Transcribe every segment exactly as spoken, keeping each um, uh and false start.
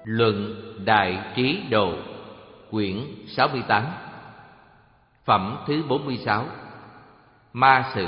Luận Đại Trí Độ, quyển sáu mươi tám, phẩm thứ bốn mươi sáu. Ma sự.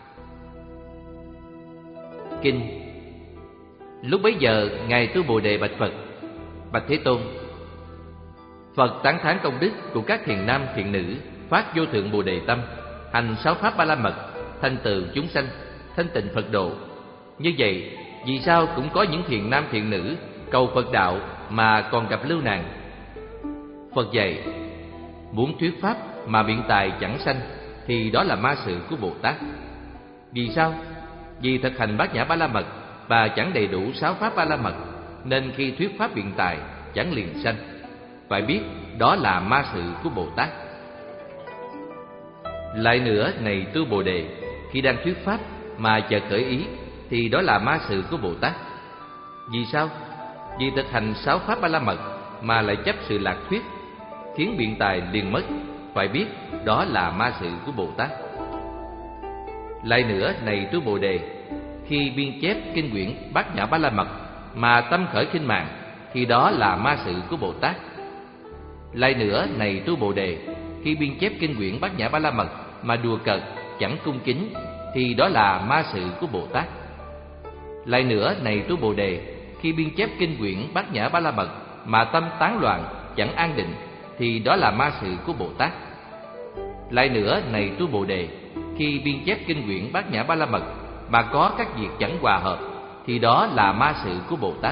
Kinh. Lúc bấy giờ, ngài Tu Bồ Đề bạch Phật: Bạch Thế Tôn, Phật tán thán công đức của các thiện nam thiện nữ phát vô thượng Bồ Đề tâm, hành sáu pháp ba la mật, thành tựu chúng sanh, thanh tịnh Phật độ. Như vậy, vì sao cũng có những thiện nam thiện nữ cầu Phật đạo mà còn gặp lưu nạn? Phật dạy: muốn thuyết pháp mà biện tài chẳng sanh thì đó là ma sự của Bồ Tát. Vì sao? Vì thực hành bát nhã ba la mật và chẳng đầy đủ sáu pháp ba la mật, nên khi thuyết pháp biện tài chẳng liền sanh. Phải biết đó là ma sự của Bồ Tát. Lại nữa, này Tu Bồ Đề, khi đang thuyết pháp mà chợt khởi ý thì đó là ma sự của Bồ Tát. Vì sao? Vì thực hành sáu pháp ba la mật mà lại chấp sự lạc thuyết, khiến biện tài liền mất. Phải biết đó là ma sự của Bồ Tát. Lại nữa, này Tu Bồ Đề, khi biên chép kinh quyển bát nhã ba la mật mà tâm khởi khinh mạng thì đó là ma sự của Bồ Tát. Lại nữa, này Tu Bồ Đề, khi biên chép kinh quyển bát nhã ba la mật mà đùa cợt, chẳng cung kính thì đó là ma sự của Bồ Tát. Lại nữa, này Tu Bồ Đề, khi biên chép kinh quyển bát nhã ba la mật mà tâm tán loạn, chẳng an định thì đó là ma sự của Bồ Tát. Lại nữa, này Tu Bồ Đề, khi biên chép kinh quyển bát nhã ba la mật mà có các việc chẳng hòa hợp thì đó là ma sự của Bồ Tát.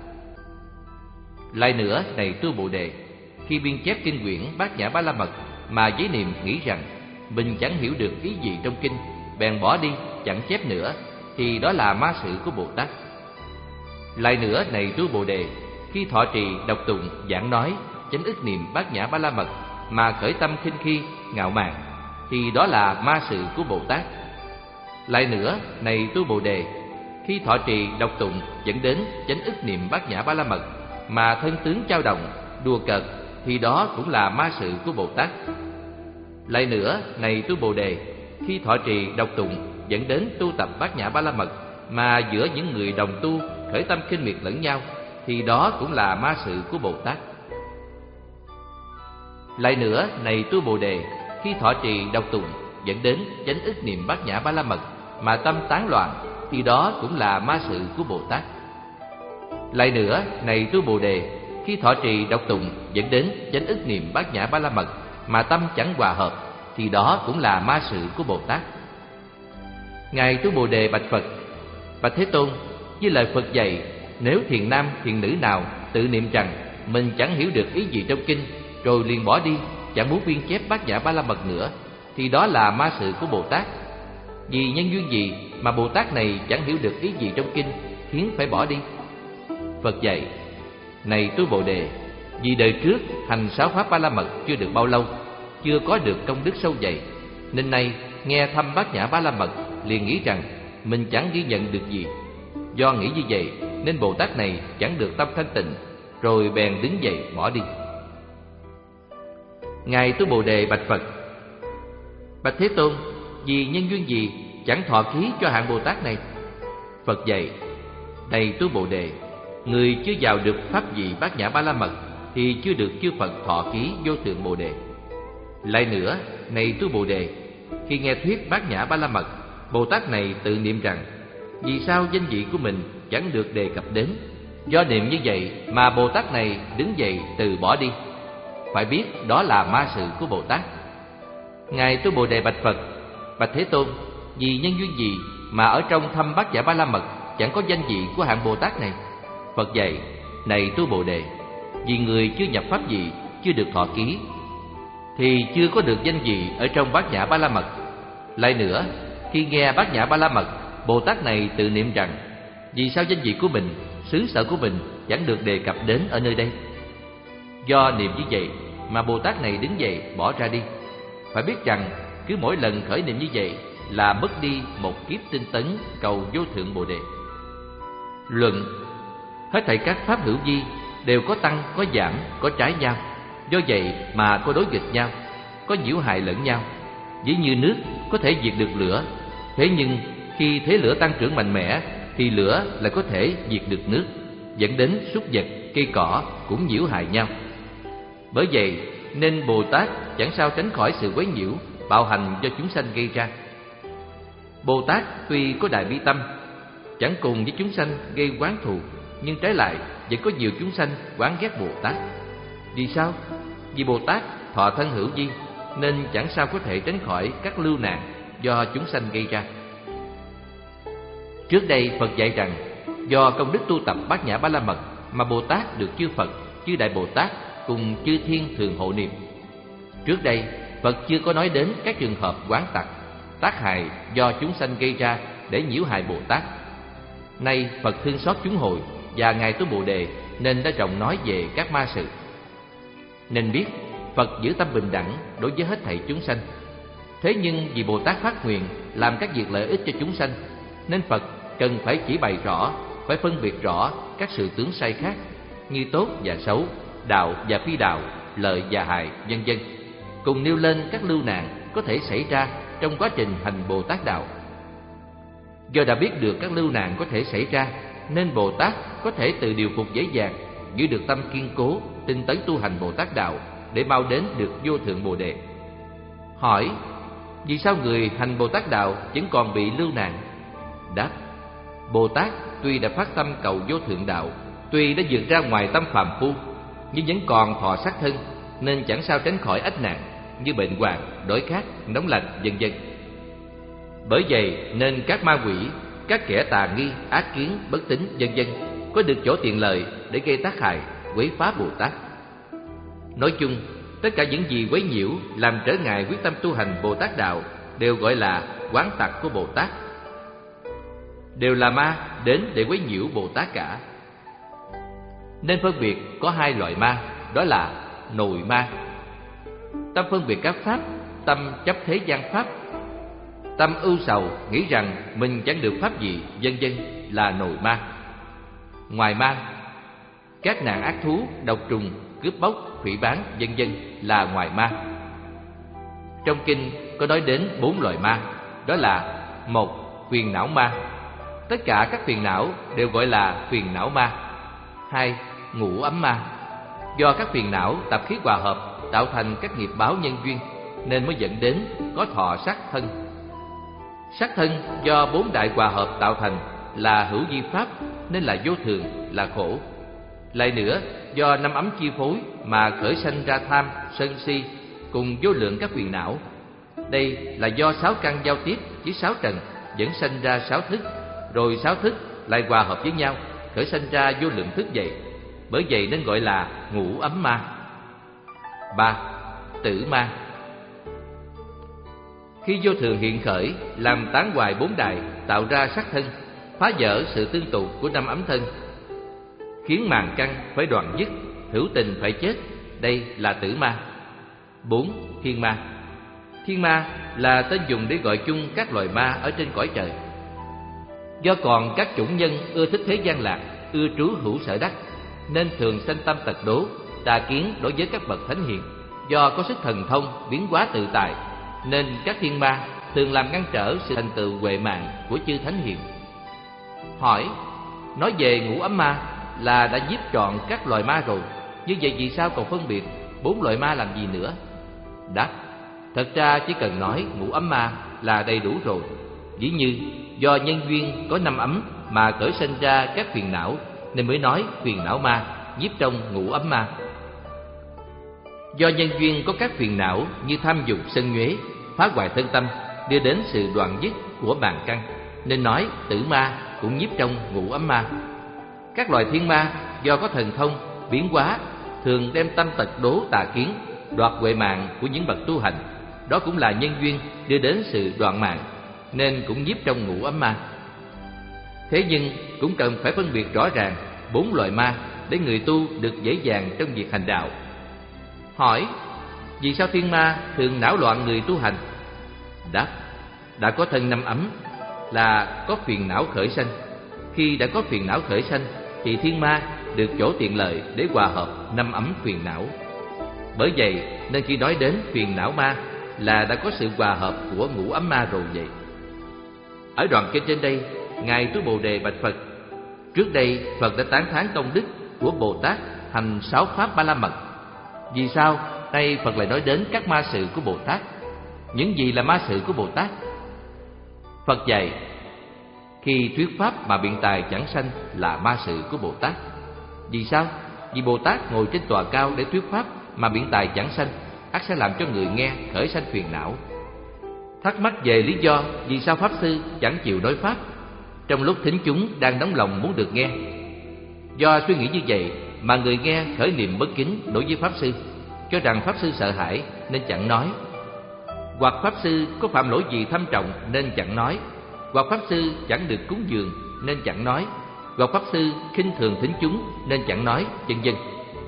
Lại nữa, này Tu Bồ Đề, khi biên chép kinh quyển bát nhã ba la mật mà giới niệm nghĩ rằng mình chẳng hiểu được ý gì trong kinh, bèn bỏ đi, chẳng chép nữa thì đó là ma sự của Bồ Tát. Lại nữa, này Tu Bồ Đề, khi thọ trì đọc tụng giảng nói chánh ức niệm bát nhã ba la mật mà khởi tâm khinh khi, ngạo mạn thì đó là ma sự của Bồ Tát. Lại nữa, này Tu Bồ Đề, khi thọ trì đọc tụng dẫn đến chánh ức niệm bát nhã ba la mật mà thân tướng chao động, đùa cợt thì đó cũng là ma sự của Bồ Tát. Lại nữa, này Tu Bồ Đề, khi thọ trì đọc tụng dẫn đến tu tập bát nhã ba la mật mà giữa những người đồng tu khởi tâm khinh miệt lẫn nhau thì đó cũng là ma sự của Bồ Tát. Lại nữa, này Tu Bồ Đề, khi thọ trì đọc tụng dẫn đến chánh ức niệm bát nhã ba la mật mà tâm tán loạn thì đó cũng là ma sự của Bồ Tát. Lại nữa, này Tu Bồ Đề, khi thọ trì đọc tụng dẫn đến chánh ức niệm bát nhã ba la mật mà tâm chẳng hòa hợp thì đó cũng là ma sự của Bồ Tát. Ngài Tu Bồ Đề bạch Phật: Bạch Thế Tôn, như lời Phật dạy, nếu thiện nam thiện nữ nào tự niệm rằng mình chẳng hiểu được ý gì trong kinh, rồi liền bỏ đi, chẳng muốn biên chép bát nhã ba la mật nữa, thì đó là ma sự của Bồ Tát. Vì nhân duyên gì mà Bồ Tát này chẳng hiểu được ý gì trong kinh, khiến phải bỏ đi? Phật dạy: Này Tu Bồ Đề, vì đời trước hành sáu pháp ba la mật chưa được bao lâu, chưa có được công đức sâu dày, nên nay nghe thăm bát nhã ba la mật liền nghĩ rằng mình chẳng ghi nhận được gì. Do nghĩ như vậy nên Bồ Tát này chẳng được tâm thanh tịnh, rồi bèn đứng dậy bỏ đi. Ngài Tu Bồ Đề bạch Phật: Bạch Thế Tôn, vì nhân duyên gì chẳng thọ ký cho hạng Bồ Tát này? Phật dạy: Này Tu Bồ Đề, người chưa vào được pháp vị bát nhã ba la mật thì chưa được chư Phật thọ ký vô thượng Bồ Đề. Lại nữa, này Tu Bồ Đề, khi nghe thuyết bát nhã ba la mật, Bồ Tát này tự niệm rằng vì sao danh vị của mình chẳng được đề cập đến. Do niệm như vậy mà Bồ Tát này đứng dậy từ bỏ đi. Phải biết đó là ma sự của Bồ Tát. Ngài Tu Bồ Đề bạch Phật: Bạch Thế Tôn, vì nhân duyên gì mà ở trong thăm bát nhã ba la mật chẳng có danh vị của hạng Bồ Tát này? Phật dạy: Này Tu Bồ Đề, vì người chưa nhập pháp vị, chưa được thọ ký, thì chưa có được danh vị ở trong bát nhã ba la mật. Lại nữa, khi nghe bát nhã ba la mật, Bồ Tát này tự niệm rằng vì sao danh vị của mình, xứ sở của mình chẳng được đề cập đến ở nơi đây. Do niệm như vậy mà Bồ Tát này đứng dậy bỏ ra đi. Phải biết rằng cứ mỗi lần khởi niệm như vậy là mất đi một kiếp tinh tấn cầu vô thượng Bồ Đề. Luận: hết thảy các pháp hữu vi đều có tăng, có giảm, có trái nhau. Do vậy mà có đối nghịch nhau, có nhiễu hại lẫn nhau. Ví như nước có thể diệt được lửa, thế nhưng khi thế lửa tăng trưởng mạnh mẽ thì lửa lại có thể diệt được nước, dẫn đến súc vật cây cỏ cũng nhiễu hại nhau. Bởi vậy nên Bồ Tát chẳng sao tránh khỏi sự quấy nhiễu, bạo hành do chúng sanh gây ra. Bồ Tát tuy có đại bi tâm, chẳng cùng với chúng sanh gây oán thù, nhưng trái lại vẫn có nhiều chúng sanh oán ghét Bồ Tát. Vì sao? Vì Bồ Tát thọ thân hữu vi, nên chẳng sao có thể tránh khỏi các lưu nạn do chúng sanh gây ra. Trước đây Phật dạy rằng, do công đức tu tập Bát Nhã Ba La Mật mà Bồ Tát được chư Phật, chư Đại Bồ Tát cùng chư thiên thường hộ niệm. Trước đây Phật chưa có nói đến các trường hợp oán tặc, tác hại do chúng sanh gây ra để nhiễu hại Bồ Tát. Nay Phật thương xót chúng hồi và Ngài Tu Bồ Đề nên đã rộng nói về các ma sự. Nên biết Phật giữ tâm bình đẳng đối với hết thảy chúng sanh. Thế nhưng vì Bồ Tát phát nguyện làm các việc lợi ích cho chúng sanh, nên Phật cần phải chỉ bày rõ, phải phân biệt rõ các sự tướng sai khác như tốt và xấu, đạo và phi đạo, lợi và hại, vân vân, cùng nêu lên các lưu nạn có thể xảy ra trong quá trình hành Bồ Tát đạo. Do đã biết được các lưu nạn có thể xảy ra, nên Bồ Tát có thể tự điều phục dễ dàng, giữ được tâm kiên cố, tinh tấn tu hành Bồ Tát đạo để mau đến được vô thượng Bồ Đề. Hỏi: vì sao người hành Bồ Tát đạo vẫn còn bị lưu nạn? Đáp: Bồ Tát tuy đã phát tâm cầu vô thượng đạo, tuy đã vượt ra ngoài tâm phàm phu, nhưng vẫn còn thọ sắc thân, nên chẳng sao tránh khỏi ách nạn như bệnh hoạn, đói khát, nóng lạnh, vân vân. Bởi vậy nên các ma quỷ, các kẻ tà nghi, ác kiến, bất tín, vân vân có được chỗ tiện lợi để gây tác hại, quấy phá Bồ Tát. Nói chung, tất cả những gì quấy nhiễu làm trở ngại quyết tâm tu hành Bồ Tát đạo đều gọi là oán tặc của Bồ Tát, đều là ma đến để quấy nhiễu Bồ Tát cả. Nên phân biệt có hai loại ma, đó là nội ma, tâm phân biệt các pháp, tâm chấp thế gian pháp, tâm ưu sầu nghĩ rằng mình chẳng được pháp gì, vân vân là nội ma. Ngoài ma, các nạn ác thú, độc trùng, cướp bóc, phỉ báng, vân vân là ngoài ma. Trong kinh có nói đến bốn loại ma, đó là: một, phiền não ma, tất cả các phiền não đều gọi là phiền não ma. Hai, ngũ ấm ma, do các phiền não tập khí hòa hợp tạo thành các nghiệp báo nhân duyên, nên mới dẫn đến có thọ sắc thân. Sắc thân do bốn đại hòa hợp tạo thành là hữu vi pháp, nên là vô thường, là khổ. Lại nữa, do năm ấm chi phối mà khởi sanh ra tham, sân si cùng vô lượng các phiền não. Đây là do sáu căn giao tiếp với sáu trần dẫn sanh ra sáu thức, rồi sáu thức lại hòa hợp với nhau khởi sanh ra vô lượng thức vậy. Bởi vậy nên gọi là ngũ ấm ma. Ba, tử ma. Khi vô thường hiện khởi, làm tán hoại bốn đại, tạo ra sắc thân, phá vỡ sự tương tụ của năm ấm thân, khiến màng căn phải đoạn dứt, hữu tình phải chết. Đây là tử ma. Bốn, thiên ma. Thiên ma là tên dùng để gọi chung các loài ma ở trên cõi trời. Do còn các chủng nhân ưa thích thế gian lạc, ưa trú hữu sở đắc, nên thường sanh tâm tật đố, tà kiến đối với các bậc thánh hiền. Do có sức thần thông, biến hóa tự tại, nên các thiên ma thường làm ngăn trở sự thành tựu huệ mạng của chư thánh hiền. Hỏi: nói về ngũ ấm ma là đã giết trọn các loài ma rồi, như vậy vì sao còn phân biệt bốn loại ma làm gì nữa? Đáp: thật ra chỉ cần nói ngũ ấm ma là đầy đủ rồi. Ví như do nhân duyên có năm ấm mà khởi sinh ra các phiền não, nên mới nói phiền não ma nhiếp trong ngũ ấm ma. Do nhân duyên có các phiền não như tham dục, sân nhuế, phá hoại thân tâm, đưa đến sự đoạn dứt của bàn căn, nên nói tử ma cũng nhiếp trong ngũ ấm ma. Các loài thiên ma do có thần thông, biến hóa, thường đem tâm tật đố tà kiến, đoạt huệ mạng của những bậc tu hành. Đó cũng là nhân duyên đưa đến sự đoạn mạng, nên cũng nhiếp trong ngũ ấm ma. Thế nhưng cũng cần phải phân biệt rõ ràng bốn loại ma để người tu được dễ dàng trong việc hành đạo. Hỏi: vì sao thiên ma thường não loạn người tu hành? Đáp: đã có thân năm ấm là có phiền não khởi sanh. Khi đã có phiền não khởi sanh thì thiên ma được chỗ tiện lợi để hòa hợp năm ấm phiền não. Bởi vậy nên khi nói đến phiền não ma là đã có sự hòa hợp của ngũ ấm ma rồi vậy. Ở đoạn kinh trên đây, Ngài Tu Bồ Đề bạch Phật: trước đây Phật đã tán thán công đức của Bồ Tát hành sáu pháp Ba La Mật. Vì sao đây Phật lại nói đến các ma sự của Bồ Tát? Những gì là ma sự của Bồ Tát? Phật dạy, khi thuyết pháp mà biện tài chẳng sanh là ma sự của Bồ Tát. Vì sao? Vì Bồ Tát ngồi trên tòa cao để thuyết pháp mà biện tài chẳng sanh, ắt sẽ làm cho người nghe khởi sanh phiền não. Thắc mắc về lý do vì sao Pháp Sư chẳng chịu nói pháp trong lúc thính chúng đang nóng lòng muốn được nghe. Do suy nghĩ như vậy mà người nghe khởi niềm bất kính đối với Pháp Sư, cho rằng Pháp Sư sợ hãi nên chẳng nói. Hoặc Pháp Sư có phạm lỗi gì thâm trọng nên chẳng nói. Hoặc Pháp Sư chẳng được cúng dường nên chẳng nói. Hoặc Pháp Sư khinh thường thính chúng nên chẳng nói, vân vân.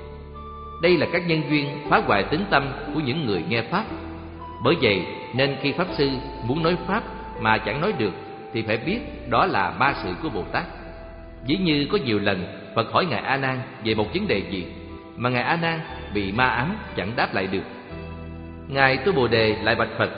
Đây là các nhân duyên phá hoại tín tâm của những người nghe pháp. Bởi vậy nên khi Pháp Sư muốn nói pháp mà chẳng nói được thì phải biết đó là ma sự của Bồ Tát. Ví như có nhiều lần Phật hỏi Ngài A Nan về một vấn đề gì mà Ngài A Nan bị ma ám chẳng đáp lại được. Ngài Tu Bồ Đề lại bạch Phật,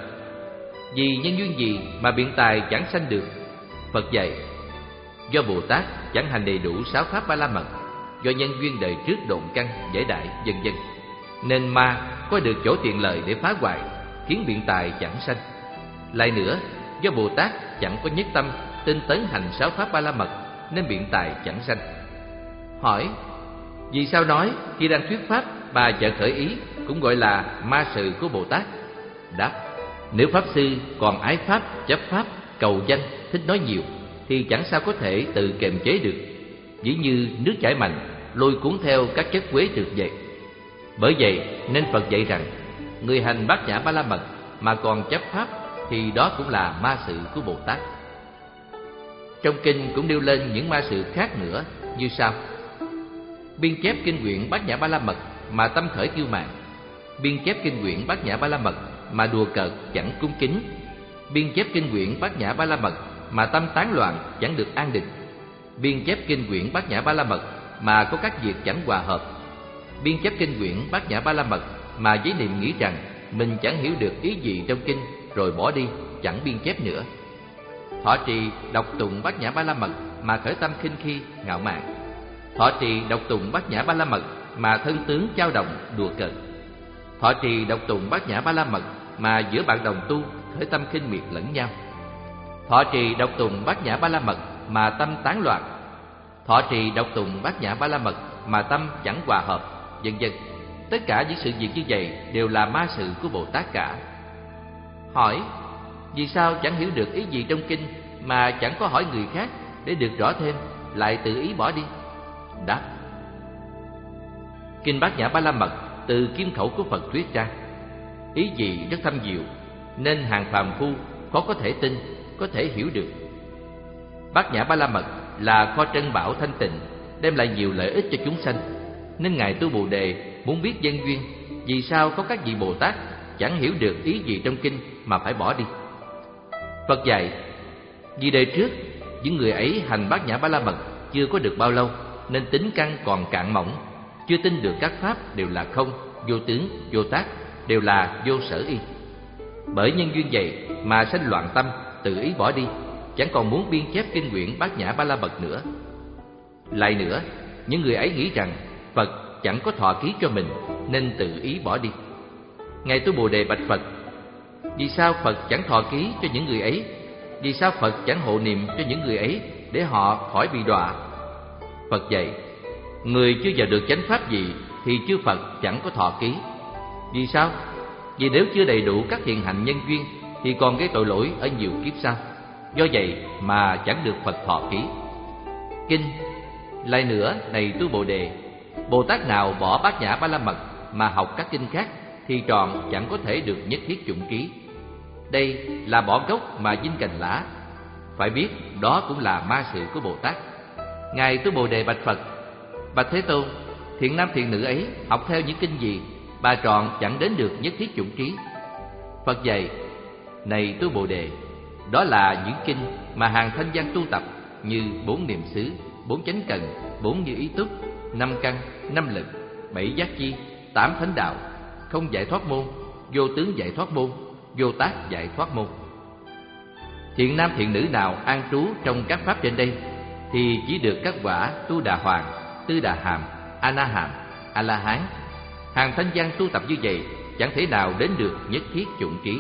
vì nhân duyên gì mà biện tài chẳng sanh được? Phật dạy, do Bồ Tát chẳng hành đầy đủ sáu pháp Ba La Mật, do nhân duyên đời trước độn căn dễ đại, vân vân, nên ma có được chỗ tiện lợi để phá hoại, khiến biện tài chẳng sanh. Lại nữa, do Bồ Tát chẳng có nhất tâm tinh tấn hành sáu pháp Ba La Mật, nên biện tài chẳng sanh. Hỏi, vì sao nói khi đang thuyết pháp bà chợt khởi ý cũng gọi là ma sự của Bồ Tát? Đáp, nếu Pháp Sư còn ái pháp, chấp pháp, cầu danh, thích nói nhiều thì chẳng sao có thể tự kiềm chế được. Ví như nước chảy mạnh lôi cuốn theo các chất quế trượt vậy. Bởi vậy nên Phật dạy rằng người hành bát nhã Ba La Mật mà còn chấp pháp thì đó cũng là ma sự của Bồ Tát. Trong kinh cũng nêu lên những ma sự khác nữa như sau: biên chép kinh quyển bát nhã Ba La Mật mà tâm khởi kiêu mạn, biên chép kinh quyển bát nhã Ba La Mật mà đùa cợt chẳng cung kính, biên chép kinh quyển bát nhã Ba La Mật mà tâm tán loạn chẳng được an định, biên chép kinh quyển bát nhã Ba La Mật mà có các việc chẳng hòa hợp, biên chép kinh quyển bát nhã Ba La Mật mà với niệm nghĩ rằng mình chẳng hiểu được ý gì trong kinh rồi bỏ đi, chẳng biên chép nữa. Thọ trì đọc tụng bát nhã Ba La Mật mà khởi tâm khinh khi, ngạo mạn, thọ trì đọc tụng bát nhã Ba La Mật mà thân tướng dao động, đùa cợt, thọ trì đọc tụng bát nhã Ba La Mật mà giữa bạn đồng tu khởi tâm khinh miệt lẫn nhau, thọ trì đọc tụng bát nhã Ba La Mật mà tâm tán loạn, thọ trì đọc tụng bát nhã Ba La Mật mà tâm chẳng hòa hợp, vân vân. Tất cả những sự việc như vậy đều là ma sự của Bồ Tát cả. Hỏi, vì sao chẳng hiểu được ý gì trong kinh mà chẳng có hỏi người khác để được rõ thêm, lại tự ý bỏ đi? Đáp, kinh bát nhã Ba La Mật từ kim khẩu của Phật thuyết ra, ý gì rất thâm diệu, nên hàng phàm phu khó có thể tin, có thể hiểu được. Bát nhã Ba La Mật là kho trân bảo thanh tịnh, đem lại nhiều lợi ích cho chúng sanh, nên Ngài Tu Bồ Đề muốn biết nhân duyên vì sao có các vị Bồ Tát chẳng hiểu được ý gì trong kinh mà phải bỏ đi. Phật dạy, vì đời trước những người ấy hành bát nhã Ba La Mật chưa có được bao lâu, nên tính căn còn cạn mỏng, chưa tin được các pháp đều là không, vô tướng, vô tác, đều là vô sở y. Bởi nhân duyên vậy mà sanh loạn tâm, tự ý bỏ đi, chẳng còn muốn biên chép kinh quyển bát nhã Ba La Mật nữa. Lại nữa, những người ấy nghĩ rằng Phật chẳng có thọ ký cho mình, nên tự ý bỏ đi. Ngài Tu Bồ Đề bạch Phật, vì sao Phật chẳng thọ ký cho những người ấy? Vì sao Phật chẳng hộ niệm cho những người ấy để họ khỏi bị đọa? Phật dạy, người chưa vào được chánh pháp gì thì chư Phật chẳng có thọ ký. Vì sao? Vì nếu chưa đầy đủ các thiện hạnh nhân duyên thì còn gây tội lỗi ở nhiều kiếp sau. Do vậy mà chẳng được Phật thọ ký. Kinh lại nữa, này Tu Bồ Đề, Bồ Tát nào bỏ bát nhã Ba La Mật mà học các kinh khác thì tròn chẳng có thể được nhất thiết chủng ký. Đây là bỏ gốc mà vinh cành lá. Phải biết đó cũng là ma sự của Bồ Tát. Ngài Tu Bồ Đề bạch Phật, bạch Thế Tôn, thiện nam thiện nữ ấy học theo những kinh gì bà tròn chẳng đến được nhất thiết chủng ký? Phật dạy, này Tu Bồ Đề, đó là những kinh mà hàng thanh văn tu tập, như bốn niệm xứ, bốn chánh cần, bốn như ý túc, năm căn, năm lực, bảy giác chi, tám thánh đạo, không giải thoát môn, vô tướng giải thoát môn, vô tác giải thoát môn. Thiện nam thiện nữ nào an trú trong các pháp trên đây thì chỉ được các quả Tu Đà Hoàng, Tư Đà Hàm, A Na Hàm, A La Hán. Hàng thanh văn tu tập như vậy chẳng thể nào đến được nhất thiết chủng trí.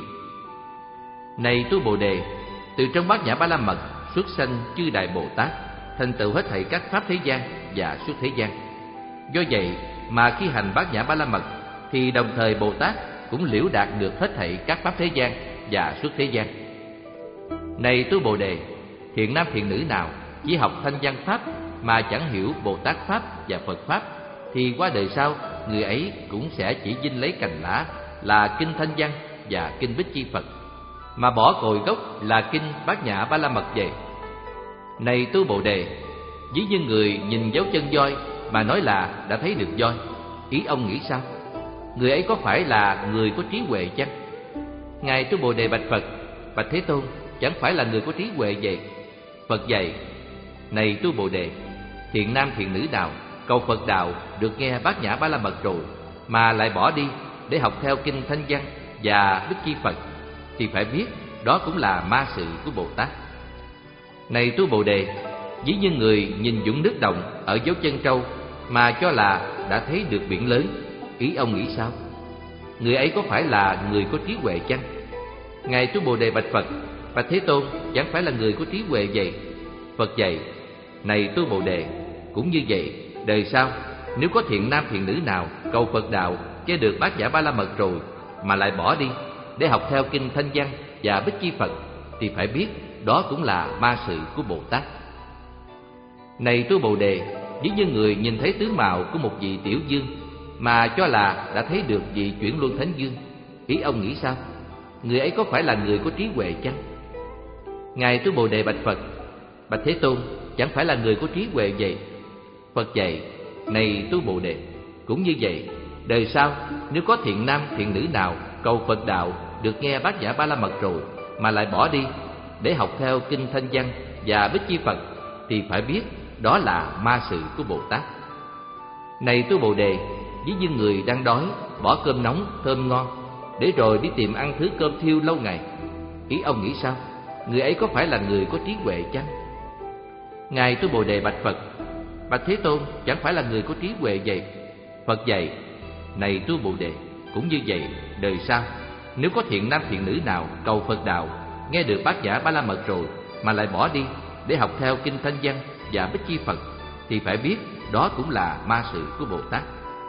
Này tu Bồ Đề, từ trong Bát Nhã Ba La Mật xuất sanh chư đại Bồ Tát, thành tựu hết thảy các pháp thế gian và xuất thế gian. Do vậy mà khi hành Bát Nhã Ba La Mật thì đồng thời Bồ Tát cũng liễu đạt được hết thảy các pháp thế gian và xuất thế gian. Này tu Bồ Đề, thiện nam thiện nữ nào chỉ học thanh văn pháp mà chẳng hiểu Bồ Tát pháp và Phật pháp thì qua đời sau người ấy cũng sẽ chỉ vinh lấy cành lá là kinh thanh văn và kinh Bích Chi Phật, mà bỏ cội gốc là kinh Bát Nhã Ba La Mật về. Này tu Bồ Đề, ví như người nhìn dấu chân voi mà nói là đã thấy được voi, ý ông nghĩ sao? Người ấy có phải là người có trí huệ chăng? Ngài tu Bồ Đề bạch Phật: Bạch Thế Tôn, chẳng phải là người có trí huệ vậy. Phật dạy: Này tu Bồ Đề, thiện nam thiện nữ nào cầu Phật đạo được nghe Bát Nhã Ba La Mật rồi mà lại bỏ đi để học theo kinh thanh văn và Bích Chi Phật thì phải biết đó cũng là ma sự của Bồ Tát. Này tu Bồ Đề, ví như người nhìn vũng nước động ở dấu chân trâu mà cho là đã thấy được biển lớn, ý ông nghĩ sao? Người ấy có phải là người có trí huệ chăng? Ngài tu Bồ Đề bạch Phật: Bạch Thế Tôn, chẳng phải là người có trí huệ vậy. Phật dạy: Này tu Bồ Đề, cũng như vậy, đời sau nếu có thiện nam thiện nữ nào cầu Phật đạo nghe được Bát Nhã Ba La Mật rồi mà lại bỏ đi để học theo kinh thanh văn và Bích Chi Phật thì phải biết đó cũng là ma sự của Bồ Tát. Này tu Bồ Đề, ví như người nhìn thấy tướng mạo của một vị tiểu dương mà cho là đã thấy được vị chuyển luân thánh dương, ý ông nghĩ sao? Người ấy có phải là người có trí huệ chăng? Ngài tu Bồ Đề bạch Phật: Bạch Thế Tôn, chẳng phải là người có trí huệ vậy. Phật dạy: Này tu Bồ Đề, cũng như vậy, đời sau nếu có thiện nam thiện nữ nào cầu Phật đạo được nghe Bát Nhã Ba La Mật rồi mà lại bỏ đi để học theo kinh thanh văn và Bích Chi Phật thì phải biết đó là ma sự của Bồ Tát. Này tu Bồ Đề, ví như người đang đói bỏ cơm nóng thơm ngon để rồi đi tìm ăn thứ cơm thiêu lâu ngày, ý ông nghĩ sao? Người ấy có phải là người có trí huệ chăng? Ngài tu Bồ Đề bạch Phật: Bạch Thế Tôn, chẳng phải là người có trí huệ vậy. Phật dạy: Này tu Bồ Đề, cũng như vậy, đời sau nếu có thiện nam thiện nữ nào cầu Phật đạo nghe được Bát Nhã Ba La Mật rồi mà lại bỏ đi để học theo kinh thanh văn và Bích Chi Phật thì phải biết đó cũng là ma sự của Bồ Tát.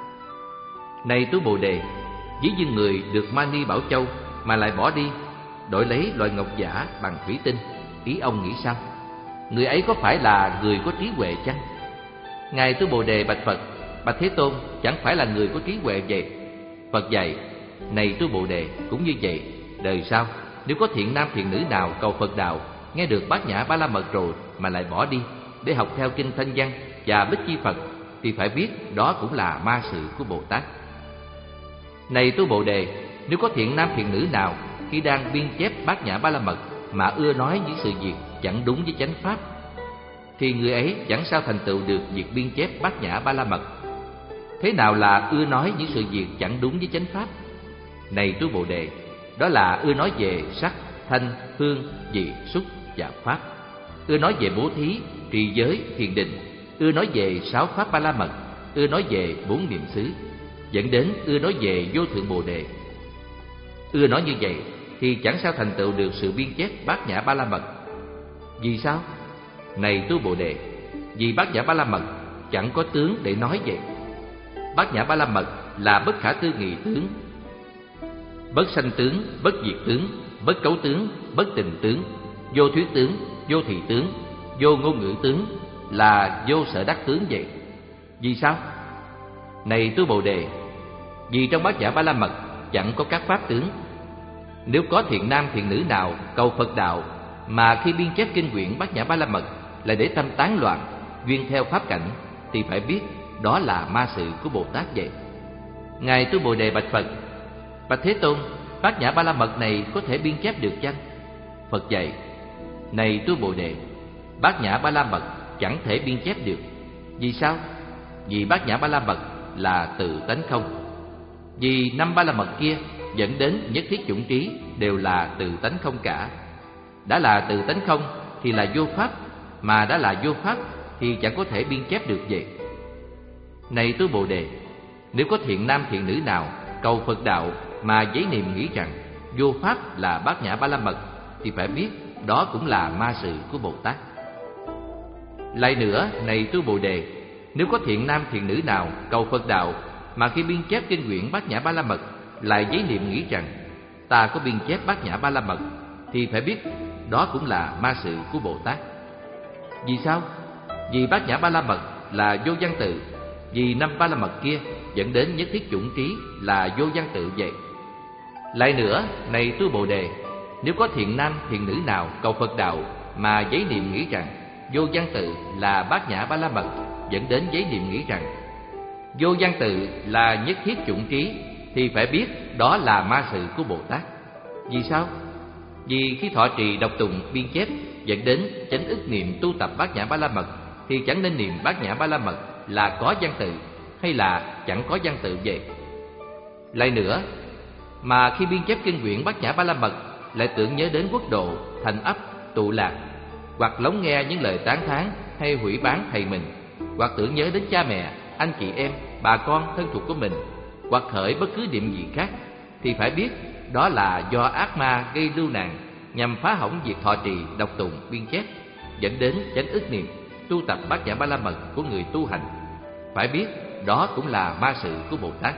Này tu Bồ Đề, ví như người được Mani Bảo Châu mà lại bỏ đi đổi lấy loại ngọc giả bằng thủy tinh, ý ông nghĩ sao? Người ấy có phải là người có trí huệ chăng? Ngài tu Bồ Đề bạch Phật: Bạch Thế Tôn, chẳng phải là người có trí huệ vậy. Phật dạy: Này tu Bồ Đề, cũng như vậy, đời sau nếu có thiện nam thiện nữ nào cầu Phật đạo nghe được Bát Nhã Ba La Mật rồi mà lại bỏ đi để học theo kinh thanh văn và Bích Chi Phật thì phải biết đó cũng là ma sự của Bồ Tát. Này tu Bồ Đề, nếu có thiện nam thiện nữ nào khi đang biên chép Bát Nhã Ba La Mật mà ưa nói những sự việc chẳng đúng với chánh pháp thì người ấy chẳng sao thành tựu được việc biên chép Bát Nhã Ba La Mật. Thế nào là ưa nói những sự việc chẳng đúng với chánh pháp? Này tu Bồ Đề, đó là ưa nói về sắc, thanh, hương, vị, xúc và pháp, ưa nói về bố thí, trì giới, thiền định, ưa nói về sáu pháp Ba La Mật, ưa nói về bốn niệm xứ, dẫn đến ưa nói về vô thượng Bồ Đề. Ưa nói như vậy thì chẳng sao thành tựu được sự biên chép Bát Nhã Ba La Mật. Vì sao? Này tu Bồ Đề, vì Bát Nhã Ba La Mật chẳng có tướng để nói vậy. Bát Nhã Ba La Mật là bất khả tư nghị tướng, bất sanh tướng, bất diệt tướng, bất cấu tướng, bất tình tướng, vô thuyết tướng, vô thị tướng, vô ngôn ngữ tướng, là vô sở đắc tướng vậy. Vì sao? Này tu Bồ Đề, vì trong Bát Nhã Ba La Mật chẳng có các pháp tướng. Nếu có thiện nam thiện nữ nào cầu Phật đạo mà khi biên chép kinh quyển Bát Nhã Ba La Mật lại để tâm tán loạn, duyên theo pháp cảnh thì phải biết đó là ma sự của Bồ Tát vậy. Ngài tu Bồ Đề bạch Phật: Bạch Thế Tôn, Bát Nhã Ba La Mật này có thể biên chép được chăng? Phật dạy: Này tu Bồ Đề, Bát Nhã Ba La Mật chẳng thể biên chép được. Vì sao? Vì Bát Nhã Ba La Mật là tự tánh không. Vì năm Ba La Mật kia dẫn đến nhất thiết chủng trí đều là tự tánh không cả. Đã là tự tánh không thì là vô pháp, mà đã là vô pháp thì chẳng có thể biên chép được vậy. Này tu Bồ Đề, nếu có thiện nam thiện nữ nào cầu Phật đạo mà giấy niệm nghĩ rằng vô pháp là Bát Nhã Ba La Mật, thì phải biết đó cũng là ma sự của Bồ Tát. Lại nữa, này tu Bồ Đề, nếu có thiện nam thiện nữ nào cầu Phật đạo mà khi biên chép kinh quyển Bát Nhã Ba La Mật lại giấy niệm nghĩ rằng ta có biên chép Bát Nhã Ba La Mật, thì phải biết đó cũng là ma sự của Bồ Tát. Vì sao? Vì Bát Nhã Ba La Mật là vô văn tự, vì năm Ba La Mật kia dẫn đến nhất thiết chủng trí là vô văn tự vậy. Lại nữa, này tu Bồ Đề, nếu có thiện nam thiện nữ nào cầu Phật đạo mà giấy niệm nghĩ rằng vô văn tự là Bát Nhã Ba La Mật, dẫn đến giấy niệm nghĩ rằng vô văn tự là nhất thiết chủng trí, thì phải biết đó là ma sự của Bồ Tát. Vì sao? Vì khi thọ trì đọc tụng biên chép dẫn đến chánh ức niệm tu tập Bát Nhã Ba La Mật, thì chẳng nên niệm Bát Nhã Ba La Mật là có văn tự hay là chẳng có văn tự vậy. Lại nữa, mà khi biên chép kinh quyển Bát Nhã Ba La Mật lại tưởng nhớ đến quốc độ, thành ấp, tụ lạc, hoặc lắng nghe những lời tán thán hay hủy bán thầy mình, hoặc tưởng nhớ đến cha mẹ, anh chị em, bà con thân thuộc của mình, hoặc khởi bất cứ niệm gì khác, thì phải biết đó là do ác ma gây lưu nạn nhằm phá hỏng việc thọ trì đọc tụng biên chép, dẫn đến chánh ức niệm tu tập Bát Nhã Ba La Mật của người tu hành. Phải biết đó cũng là ma sự của Bồ Tát.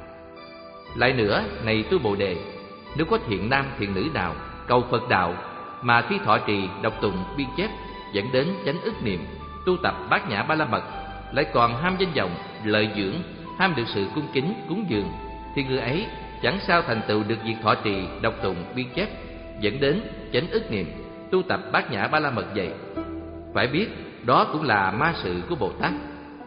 Lại nữa, này tu Bồ Đề, nếu có thiện nam thiện nữ nào cầu Phật đạo mà khi thọ trì đọc tụng biên chép dẫn đến chánh ức niệm tu tập Bát Nhã Ba La Mật lại còn ham danh vọng, lợi dưỡng, ham được sự cung kính cúng dường, thì người ấy chẳng sao thành tựu được việc thọ trì đọc tụng biên chép dẫn đến chánh ức niệm tu tập Bát Nhã Ba La Mật vậy. Phải biết đó cũng là ma sự của Bồ Tát.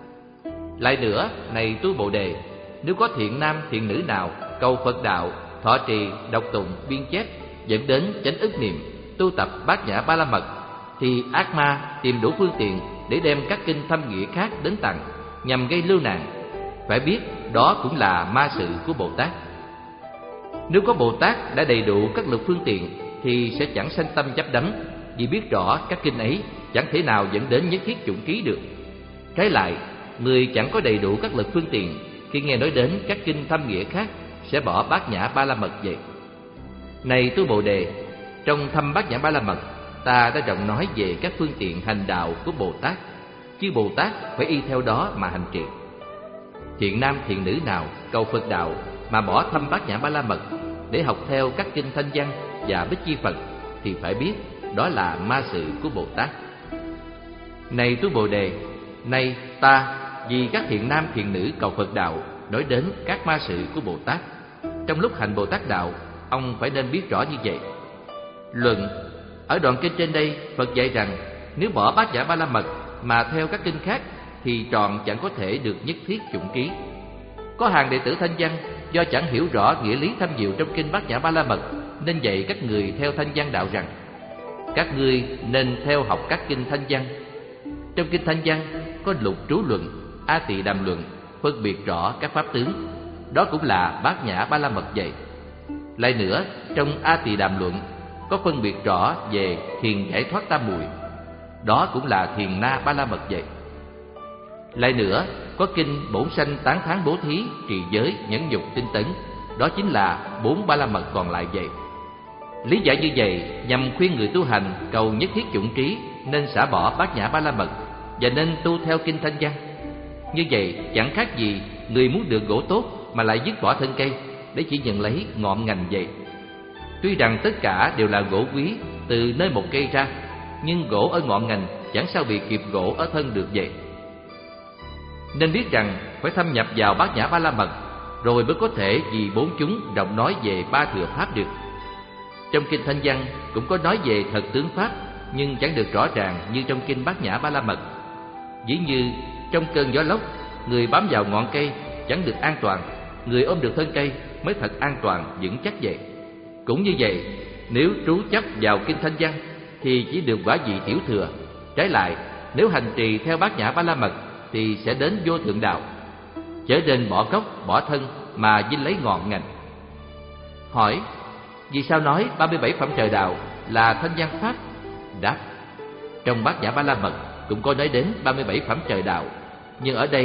Lại nữa, này tu Bồ Đề, nếu có thiện nam thiện nữ nào cầu Phật đạo thọ trì đọc tụng biên chép dẫn đến chánh ức niệm tu tập Bát Nhã Ba La Mật, thì ác ma tìm đủ phương tiện để đem các kinh thâm nghĩa khác đến tặng nhằm gây lưu nạn. Phải biết đó cũng là ma sự của Bồ Tát. Nếu có Bồ Tát đã đầy đủ các lực phương tiện thì sẽ chẳng sanh tâm chấp đắm, vì biết rõ các kinh ấy chẳng thể nào dẫn đến nhất thiết chủng ký được. Trái lại, người chẳng có đầy đủ các lực phương tiện khi nghe nói đến các kinh thâm nghĩa khác sẽ bỏ Bát Nhã Ba La Mật vậy. Này tu Bồ Đề, trong thâm Bát Nhã Ba La Mật, ta đã rộng nói về các phương tiện hành đạo của Bồ Tát, chứ Bồ Tát phải y theo đó mà hành trì. Thiện nam thiện nữ nào cầu Phật đạo mà bỏ thâm Bát Nhã Ba La Mật để học theo các kinh Thanh Văn và Bích Chi Phật, thì phải biết đó là ma sự của Bồ Tát. Này tu Bồ Đề, nay ta vì các thiện nam thiện nữ cầu Phật đạo nói đến các ma sự của Bồ Tát, trong lúc hành Bồ Tát đạo, ông phải nên biết rõ như vậy. Luận: ở đoạn kinh trên đây, Phật dạy rằng nếu bỏ Bát Nhã Ba La Mật mà theo các kinh khác thì trọn chẳng có thể được nhất thiết chủng ký. Có hàng đệ tử Thanh Văn do chẳng hiểu rõ nghĩa lý thâm diệu trong kinh Bát Nhã Ba La Mật, nên dạy các người theo Thanh Văn đạo rằng các ngươi nên theo học các kinh Thanh Văn. Trong kinh Thanh Văn có lục trú luận, A Tỳ Đàm luận, phân biệt rõ các pháp tướng, đó cũng là Bát Nhã Ba La Mật vậy. Lại nữa, trong A Tỳ Đàm luận có phân biệt rõ về thiền giải thoát tam muội, đó cũng là thiền na Ba La Mật vậy. Lại nữa, có kinh bổn sanh tán thán bố thí, trì giới, nhẫn nhục, tinh tấn, đó chính là bốn Ba La Mật còn lại vậy. Lý giải như vậy nhằm khuyên người tu hành cầu nhất thiết chủng trí nên xả bỏ Bát Nhã Ba La Mật và nên tu theo kinh Thanh Văn. Như vậy chẳng khác gì người muốn được gỗ tốt mà lại dứt bỏ thân cây để chỉ nhận lấy ngọn ngành vậy. Tuy rằng tất cả đều là gỗ quý từ nơi một cây ra, nhưng gỗ ở ngọn ngành chẳng sao bị kịp gỗ ở thân được vậy. Nên biết rằng phải thâm nhập vào Bát Nhã Ba La Mật rồi mới có thể vì bốn chúng rộng nói về ba thừa pháp được. Trong kinh Thanh Văn cũng có nói về thật tướng pháp, nhưng chẳng được rõ ràng như trong kinh Bát Nhã Ba La Mật. Ví như trong cơn gió lốc, người bám vào ngọn cây chẳng được an toàn, người ôm được thân cây mới thật an toàn vững chắc vậy. Cũng như vậy, nếu trú chấp vào kinh Thanh Văn thì chỉ được quả vị tiểu thừa. Trái lại, nếu hành trì theo Bát Nhã Ba La Mật thì sẽ đến vô thượng đạo, chớ nên bỏ gốc bỏ thân mà vinh lấy ngọn ngành. Hỏi: vì sao nói ba mươi bảy phẩm trời đạo là thanh văn pháp? Đáp: trong Bát Nhã Ba La Mật cũng có nói đến ba mươi bảy phẩm trời đạo, nhưng ở đây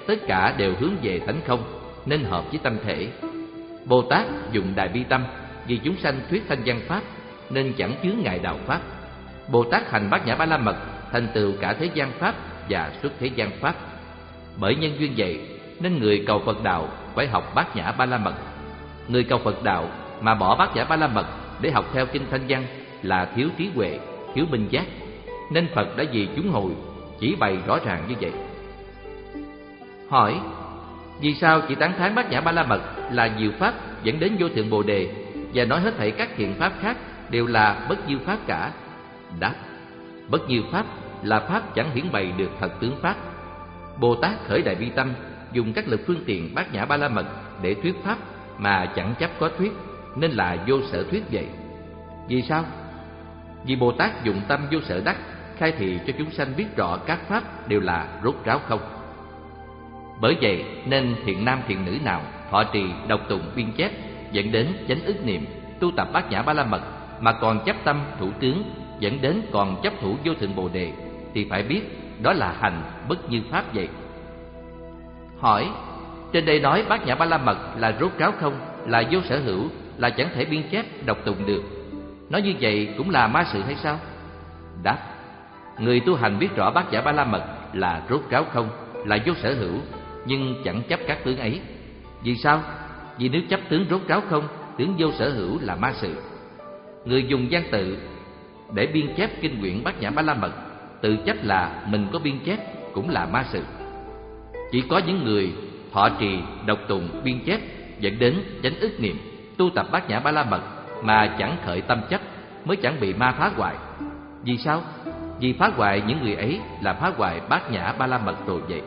tất cả đều hướng về thánh không, nên hợp với tâm thể. Bồ Tát dùng Đại Bi Tâm, vì chúng sanh thuyết thanh văn pháp, nên chẳng chướng ngại đạo pháp. Bồ Tát hành Bát Nhã Ba La Mật, thành tựu cả thế gian pháp và xuất thế gian pháp. Bởi nhân duyên vậy, nên người cầu Phật đạo phải học Bát Nhã Ba La Mật. Người cầu Phật đạo mà bỏ Bát Nhã Ba La Mật để học theo kinh thanh văn là thiếu trí huệ, thiếu minh giác. Nên Phật đã vì chúng hồi chỉ bày rõ ràng như vậy. Hỏi: vì sao chỉ tán thán Bát Nhã Ba La Mật là diệu pháp dẫn đến vô thượng Bồ Đề, và nói hết thảy các thiện pháp khác đều là bất diệu pháp cả? Đáp: bất diệu pháp là pháp chẳng hiển bày được thật tướng pháp. Bồ Tát khởi Đại Bi Tâm, dùng các lực phương tiện Bát Nhã Ba La Mật để thuyết pháp mà chẳng chấp có thuyết, nên là vô sở thuyết vậy. Vì sao? Vì Bồ Tát dùng tâm vô sở đắc, khai thị cho chúng sanh biết rõ các pháp đều là rốt ráo không. Bởi vậy nên thiện nam thiện nữ nào thọ trì, đọc tụng, biên chép, dẫn đến chánh ức niệm, tu tập Bát Nhã Ba La Mật, mà còn chấp tâm thủ tướng, dẫn đến còn chấp thủ vô thượng Bồ Đề, thì phải biết đó là hành bất như pháp vậy. Hỏi: trên đây nói Bát Nhã Ba La Mật là rốt ráo không, là vô sở hữu, là chẳng thể biên chép, đọc tụng được. Nói như vậy cũng là ma sự hay sao? Đáp: người tu hành biết rõ Bát Nhã Ba La Mật là rốt ráo không, là vô sở hữu, nhưng chẳng chấp các tướng ấy. Vì sao? Vì nếu chấp tướng rốt ráo không, tướng vô sở hữu là ma sự. Người dùng văn tự để biên chép kinh quyển Bát Nhã Ba La Mật, tự chấp là mình có biên chép, cũng là ma sự. Chỉ có những người thọ trì, đọc tụng, biên chép, dẫn đến chánh ức niệm, tu tập Bát Nhã Ba La Mật mà chẳng khởi tâm chấp, mới chẳng bị ma phá hoại. Vì sao? Vì phá hoại những người ấy là phá hoại Bát Nhã Ba La Mật rồi vậy.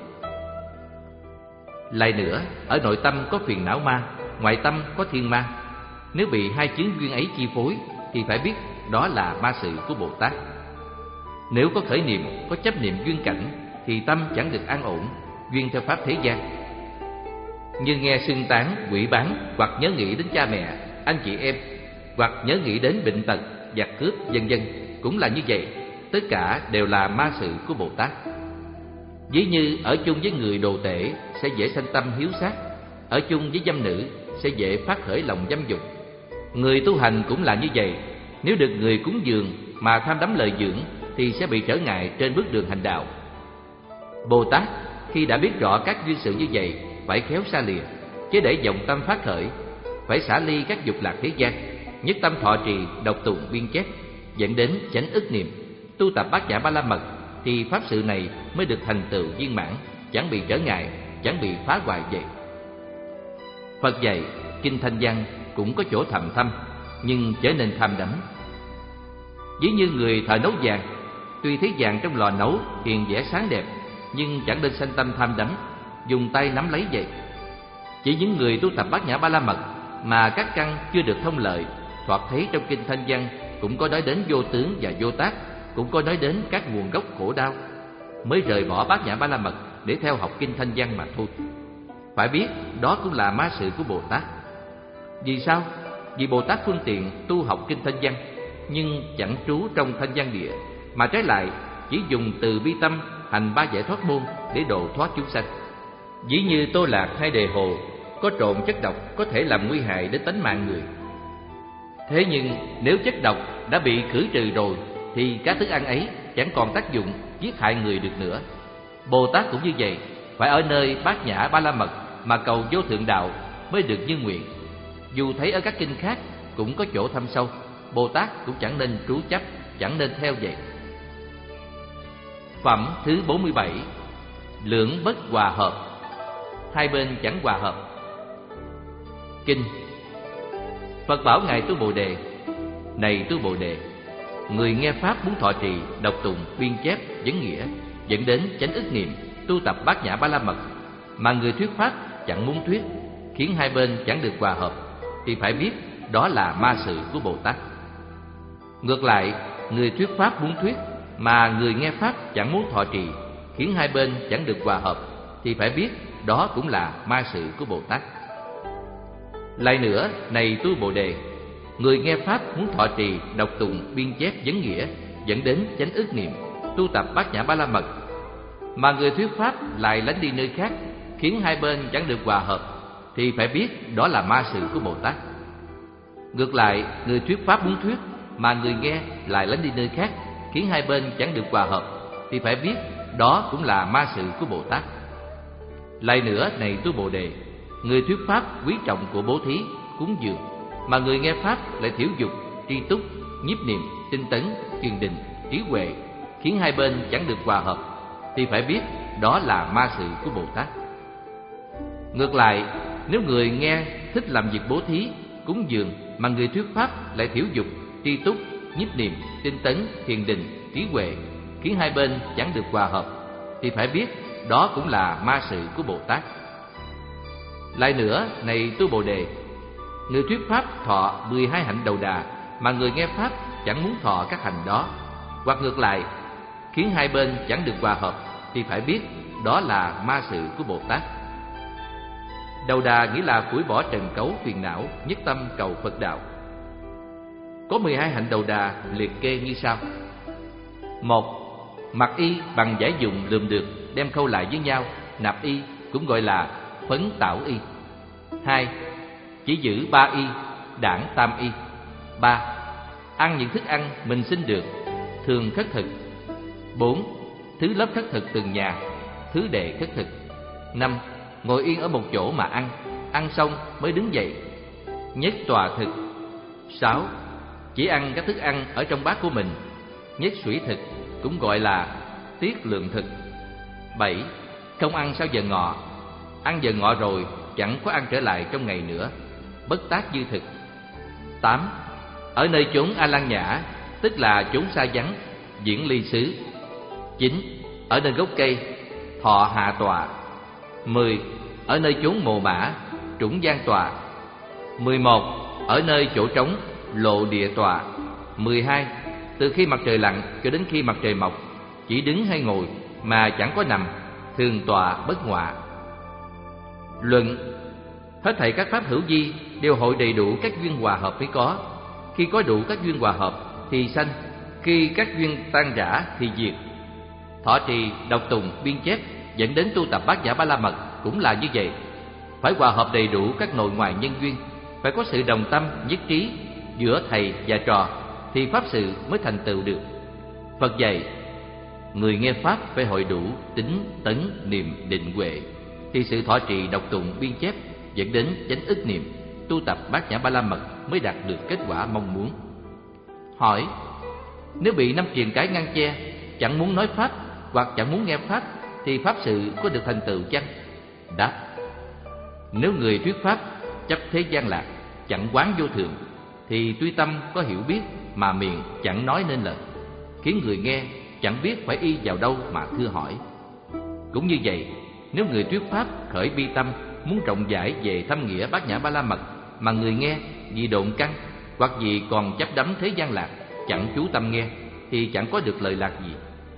Lại nữa, ở nội tâm có phiền não ma, ngoại tâm có thiên ma. Nếu bị hai chướng duyên ấy chi phối, thì phải biết đó là ma sự của Bồ Tát. Nếu có khởi niệm, có chấp niệm duyên cảnh, thì tâm chẳng được an ổn, duyên theo pháp thế gian. Như nghe xưng tán, quỷ bán, hoặc nhớ nghĩ đến cha mẹ, anh chị em, hoặc nhớ nghĩ đến bệnh tật, giặc cướp, vân vân, cũng là như vậy. Tất cả đều là ma sự của Bồ Tát. Ví như ở chung với người đồ tể sẽ dễ sanh tâm hiếu sát, ở chung với dâm nữ sẽ dễ phát khởi lòng dâm dục. Người tu hành cũng là như vậy. Nếu được người cúng dường mà tham đắm lợi dưỡng, thì sẽ bị trở ngại trên bước đường hành đạo. Bồ Tát khi đã biết rõ các duyên sự như vậy, phải khéo xa lìa, chứ để vọng tâm phát khởi. Phải xả ly các dục lạc thế gian, nhất tâm thọ trì, đọc tụng, biên chép, dẫn đến chánh ức niệm, tu tập Bát Nhã Ba La Mật, thì pháp sự này mới được thành tựu viên mãn, chẳng bị trở ngại, chẳng bị phá hoại vậy. Phật dạy kinh thanh văn cũng có chỗ thầm thâm, nhưng trở nên tham đắm. Ví như người thợ nấu vàng, tuy thấy vàng trong lò nấu hiện vẻ sáng đẹp, nhưng chẳng nên sanh tâm tham đắm, dùng tay nắm lấy vậy. Chỉ những người tu tập Bát Nhã Ba La Mật mà các căn chưa được thông lợi, thoạt thấy trong kinh thanh văn cũng có nói đến vô tướng và vô tác, cũng có nói đến các nguồn gốc khổ đau, mới rời bỏ Bát Nhã Ba La Mật để theo học kinh thanh văn mà thôi. Phải biết đó cũng là ma sự của Bồ Tát. Vì sao? Vì Bồ Tát phương tiện tu học kinh thanh văn, nhưng chẳng trú trong thanh văn địa, mà trái lại chỉ dùng từ bi tâm hành ba giải thoát môn để độ thoát chúng sanh. Ví như tô lạc hay đề hồ có trộn chất độc có thể làm nguy hại đến tánh mạng người. Thế nhưng nếu chất độc đã bị khử trừ rồi, thì các thức ăn ấy chẳng còn tác dụng giết hại người được nữa. Bồ Tát cũng như vậy, phải ở nơi Bát Nhã Ba La Mật mà cầu vô thượng đạo mới được như nguyện. Dù thấy ở các kinh khác cũng có chỗ thâm sâu, Bồ Tát cũng chẳng nên trú chấp, chẳng nên theo vậy. Phẩm thứ bốn mươi bảy. Lưỡng bất hòa hợp. Hai bên chẳng hòa hợp. Kinh. Phật bảo ngài Tu Bồ Đề: này Tu Bồ Đề, người nghe pháp muốn thọ trì, đọc tụng, biên chép, vấn nghĩa, dẫn đến chánh ức niệm, tu tập Bát Nhã Ba La Mật, mà người thuyết pháp chẳng muốn thuyết, khiến hai bên chẳng được hòa hợp, thì phải biết đó là ma sự của Bồ Tát. Ngược lại, người thuyết pháp muốn thuyết, mà người nghe pháp chẳng muốn thọ trì, khiến hai bên chẳng được hòa hợp, thì phải biết đó cũng là ma sự của Bồ Tát. Lại nữa, này Tu Bồ Đề, người nghe pháp muốn thọ trì, đọc tụng, biên chép, vấn nghĩa, dẫn đến chánh ức niệm, tu tập Bát Nhã Ba La Mật, mà người thuyết pháp lại lánh đi nơi khác, khiến hai bên chẳng được hòa hợp, thì phải biết đó là ma sự của Bồ Tát. Ngược lại, người thuyết pháp muốn thuyết mà người nghe lại lánh đi nơi khác, khiến hai bên chẳng được hòa hợp, thì phải biết đó cũng là ma sự của Bồ Tát. Lại nữa, này tu Bồ Đề, người thuyết pháp quý trọng của bố thí, cúng dường, mà người nghe pháp lại thiểu dục, tri túc, nhiếp niệm, tinh tấn, thiền định, trí huệ, khiến hai bên chẳng được hòa hợp, thì phải biết đó là ma sự của Bồ Tát. Ngược lại, nếu người nghe thích làm việc bố thí, cúng dường, mà người thuyết pháp lại thiểu dục, tri túc, nhiếp niệm, tinh tấn, thiền định, trí huệ, khiến hai bên chẳng được hòa hợp, thì phải biết đó cũng là ma sự của Bồ Tát. Lại nữa, này tu Bồ Đề, người thuyết pháp thọ mười hai hạnh đầu đà, mà người nghe pháp chẳng muốn thọ các hạnh đó, hoặc ngược lại, khiến hai bên chẳng được hòa hợp, thì phải biết đó là ma sự của Bồ Tát. Đầu đà nghĩa là phủi bỏ trần cấu phiền não, nhất tâm cầu Phật đạo. Có mười hai hạnh đầu đà liệt kê như sau. Một, mặc y bằng giải dụng lượm được, đem khâu lại với nhau, nạp y, cũng gọi là phấn tảo y. Hai, chỉ giữ ba y, đảng tam y. Ba, ăn những thức ăn mình xin được, thường khất thực. Bốn, thứ lớp khất thực từng nhà, thứ đệ khất thực. Năm, ngồi yên ở một chỗ mà ăn, ăn xong mới đứng dậy, nhất tòa thực. Sáu, chỉ ăn các thức ăn ở trong bát của mình, nhất sủy thực, cũng gọi là tiết lượng thực. Bảy, không ăn sau giờ ngọ, ăn giờ ngọ rồi chẳng có ăn trở lại trong ngày nữa, bất tác dư thực. Tám, ở nơi chốn A Lan Nhã, tức là chốn xa vắng, diễn ly xứ. Chín, ở nơi gốc cây, thọ hạ tọa. Mười, ở nơi chốn mồ mã, trũng gian tọa. Mười một, ở nơi chỗ trống, lộ địa tọa. Mười hai, từ khi mặt trời lặn cho đến khi mặt trời mọc, chỉ đứng hay ngồi mà chẳng có nằm, thường tọa bất ngọa. Luận: hết thảy các pháp hữu vi đều hội đầy đủ các duyên hòa hợp mới có. Khi có đủ các duyên hòa hợp thì sanh, khi các duyên tan rã thì diệt. Thọ trì, đọc tùng, biên chép dẫn đến tu tập Bát Nhã Ba La Mật cũng là như vậy. Phải hòa hợp đầy đủ các nội ngoại nhân duyên, phải có sự đồng tâm nhất trí giữa thầy và trò, thì pháp sự mới thành tựu được. Phật dạy, người nghe pháp phải hội đủ tính, tấn, niệm, định, huệ, thì sự thọ trì, đọc tụng, biên chép dẫn đến chánh ức niệm, tu tập Bát Nhã Ba La Mật mới đạt được kết quả mong muốn. Hỏi: nếu bị năm triền cái ngăn che, chẳng muốn nói pháp hoặc chẳng muốn nghe pháp, thì pháp sự có được thành tựu chăng? Đáp: nếu người thuyết pháp chấp thế gian lạc, chẳng quán vô thường, thì tuy tâm có hiểu biết mà miệng chẳng nói nên lời, khiến người nghe chẳng biết phải y vào đâu mà thưa hỏi. Cũng như vậy, nếu người thuyết pháp khởi bi tâm muốn rộng giải về thâm nghĩa Bát Nhã Ba La Mật, mà người nghe vì độn căn hoặc vì còn chấp đắm thế gian lạc, chẳng chú tâm nghe, thì chẳng có được lợi lạc gì.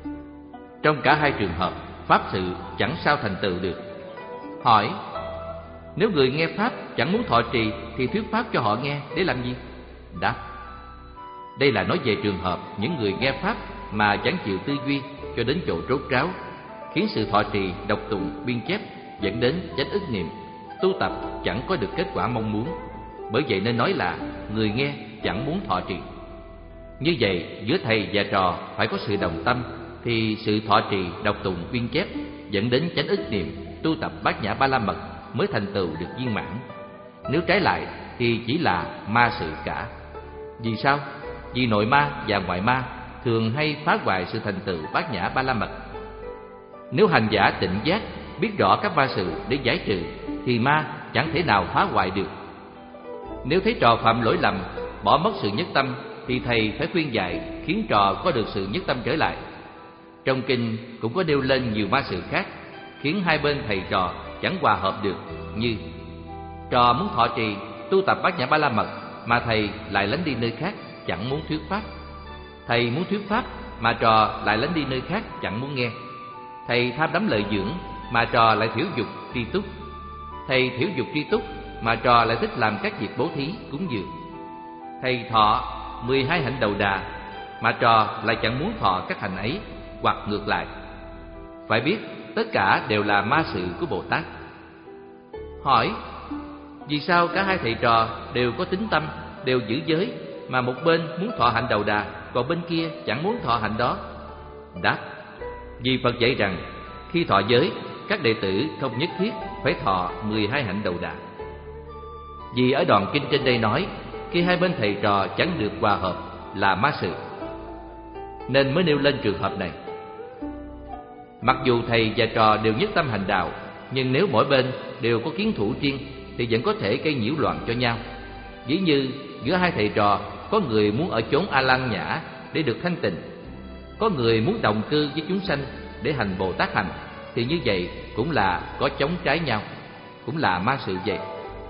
Trong cả hai trường hợp, pháp sự chẳng sao thành tựu được. Hỏi: nếu người nghe pháp chẳng muốn thọ trì, thì thuyết pháp cho họ nghe để làm gì? Đáp: đây là nói về trường hợp những người nghe pháp mà chẳng chịu tư duy cho đến chỗ rốt ráo, khiến sự thọ trì, đọc tụng, biên chép dẫn đến chánh ức niệm, tu tập chẳng có được kết quả mong muốn. Bởi vậy nên nói là người nghe chẳng muốn thọ trì. Như vậy, giữa thầy và trò phải có sự đồng tâm, thì sự thọ trì, đọc tụng, biên chép dẫn đến chánh ức niệm, tu tập Bát Nhã Ba La Mật mới thành tựu được viên mãn. Nếu trái lại thì chỉ là ma sự cả. Vì sao? Vì nội ma và ngoại ma thường hay phá hoại sự thành tựu Bát Nhã Ba La Mật. Nếu hành giả tỉnh giác biết rõ các ma sự để giải trừ, thì ma chẳng thể nào phá hoại được. Nếu thấy trò phạm lỗi lầm, bỏ mất sự nhất tâm, thì thầy phải khuyên dạy, khiến trò có được sự nhất tâm trở lại. Trong kinh cũng có nêu lên nhiều ma sự khác, khiến hai bên thầy trò chẳng hòa hợp được, như trò muốn thọ trì, tu tập Bát Nhã Ba La Mật, mà thầy lại lánh đi nơi khác, chẳng muốn thuyết pháp. Thầy muốn thuyết pháp, mà trò lại lánh đi nơi khác, chẳng muốn nghe. Thầy tham đắm lợi dưỡng, mà trò lại thiểu dục tri túc. Thầy thiểu dục tri túc, mà trò lại thích làm các việc bố thí, cúng dường. Thầy thọ mười hai hạnh đầu đà, mà trò lại chẳng muốn thọ các hạnh ấy, hoặc ngược lại. Phải biết tất cả đều là ma sự của Bồ Tát, hỏi: vì sao cả hai thầy trò đều có tín tâm, đều giữ giới, mà một bên muốn thọ hạnh đầu đà, còn bên kia chẳng muốn thọ hạnh đó? Đáp: vì Phật dạy rằng khi thọ giới, các đệ tử không nhất thiết phải thọ mười hai hạnh đầu đà. Vì ở đoạn kinh trên đây nói, khi hai bên thầy trò chẳng được hòa hợp là ma sự, nên mới nêu lên trường hợp này. Mặc dù thầy và trò đều nhất tâm hành đạo, nhưng nếu mỗi bên đều có kiến thủ riêng thì vẫn có thể gây nhiễu loạn cho nhau. Ví như giữa hai thầy trò, có người muốn ở chốn A Lan Nhã để được thanh tịnh, có người muốn đồng cư với chúng sanh để hành Bồ Tát hành, thì như vậy cũng là có chống trái nhau, cũng là ma sự vậy.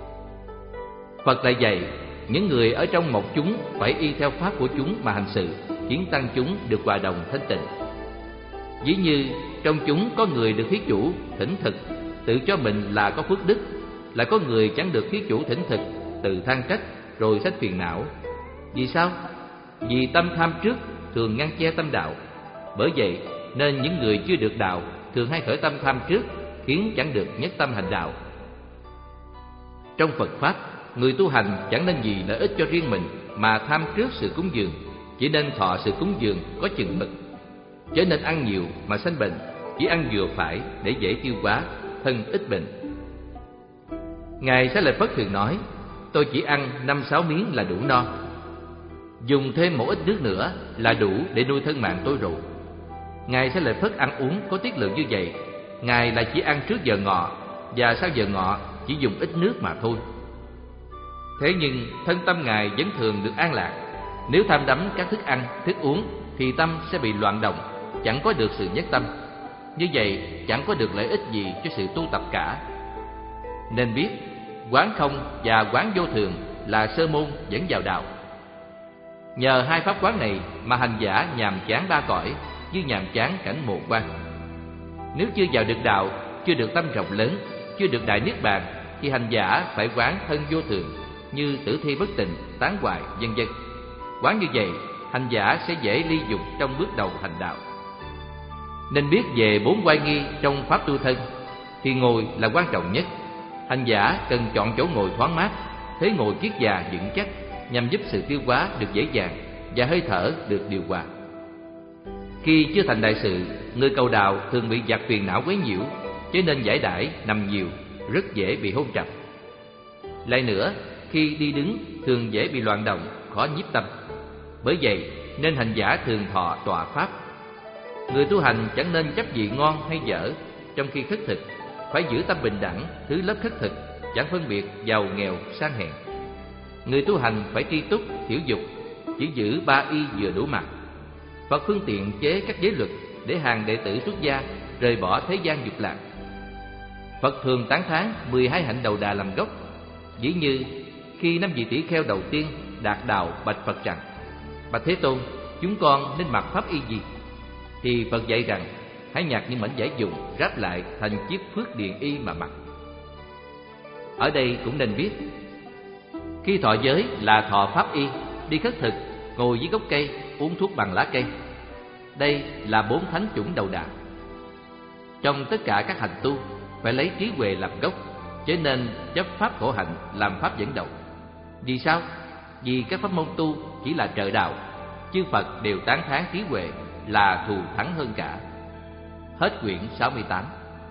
Phật lại dạy những người ở trong một chúng phải y theo pháp của chúng mà hành sự, khiến tăng chúng được hòa đồng thanh tịnh. Ví như trong chúng có người được thí chủ thỉnh thực, tự cho mình là có phước đức, lại có người chẳng được thí chủ thỉnh thực, tự than trách rồi sanh phiền não. Vì sao? Vì tâm tham trước thường ngăn che tâm đạo. Bởi vậy nên những người chưa được đạo thường hay khởi tâm tham trước, khiến chẳng được nhất tâm hành đạo. Trong Phật pháp, người tu hành chẳng nên vì lợi ích cho riêng mình mà tham trước sự cúng dường, chỉ nên thọ sự cúng dường có chừng mực. Chớ nên ăn nhiều mà sanh bệnh, chỉ ăn vừa phải để dễ tiêu hóa, thân ít bệnh. Ngài Xá Lợi Phất thường nói: tôi chỉ ăn năm sáu miếng là đủ no, dùng thêm một ít nước nữa là đủ để nuôi thân mạng tôi rồi. Ngài Xá Lợi Phất ăn uống có tiết lượng như vậy, Ngài lại chỉ ăn trước giờ ngọ, và sau giờ ngọ chỉ dùng ít nước mà thôi. Thế nhưng thân tâm Ngài vẫn thường được an lạc. Nếu tham đắm các thức ăn, thức uống thì tâm sẽ bị loạn động, chẳng có được sự nhất tâm. Như vậy chẳng có được lợi ích gì cho sự tu tập cả. Nên biết quán không và quán vô thường là sơ môn dẫn vào đạo. Nhờ hai pháp quán này mà hành giả nhàm chán ba cõi, như nhàm chán cảnh mồ quan. Nếu chưa vào được đạo, chưa được tâm rộng lớn, chưa được đại niết bàn, thì hành giả phải quán thân vô thường, như tử thi bất tịnh, tán hoài, vân vân. Quán như vậy, hành giả sẽ dễ ly dục trong bước đầu hành đạo. Nên biết về bốn oai nghi trong pháp tu thân, thì ngồi là quan trọng nhất. Hành giả cần chọn chỗ ngồi thoáng mát, thế ngồi kiết già vững chắc, nhằm giúp sự tiêu hóa được dễ dàng và hơi thở được điều hòa. Khi chưa thành đại sự, người cầu đạo thường bị giặc phiền não quấy nhiễu, cho nên giải đãi nằm nhiều, rất dễ bị hôn trầm. Lại nữa, khi đi đứng thường dễ bị loạn động, khó nhiếp tâm. Bởi vậy nên hành giả thường thọ tọa pháp. Người tu hành chẳng nên chấp vị ngon hay dở, trong khi khất thực phải giữ tâm bình đẳng, thứ lớp khất thực, chẳng phân biệt giàu nghèo sang hèn. Người tu hành phải tri túc, thiểu dục, chỉ giữ ba y vừa đủ mặt. Phật phương tiện chế các giới luật để hàng đệ tử xuất gia rời bỏ thế gian dục lạc. Phật thường tán thán mười hai hạnh đầu đà làm gốc. Ví như khi năm vị tỷ kheo đầu tiên đạt đạo bạch Phật rằng: bạch Thế Tôn, chúng con nên mặc pháp y gì? Thì Phật dạy rằng: hãy nhặt những mảnh vải dùng ráp lại thành chiếc phước điền y mà mặc. Ở đây cũng nên biết, khi thọ giới là thọ pháp y, đi khất thực, ngồi dưới gốc cây, uống thuốc bằng lá cây. Đây là bốn thánh chủng đầu đà. Trong tất cả các hành tu phải lấy trí huệ làm gốc, cho nên chấp pháp khổ hạnh làm pháp dẫn đầu. Vì sao? Vì các pháp môn tu chỉ là trợ đạo, chư Phật đều tán thán trí huệ là thù thắng hơn cả. Hết quyển sáu mươi tám.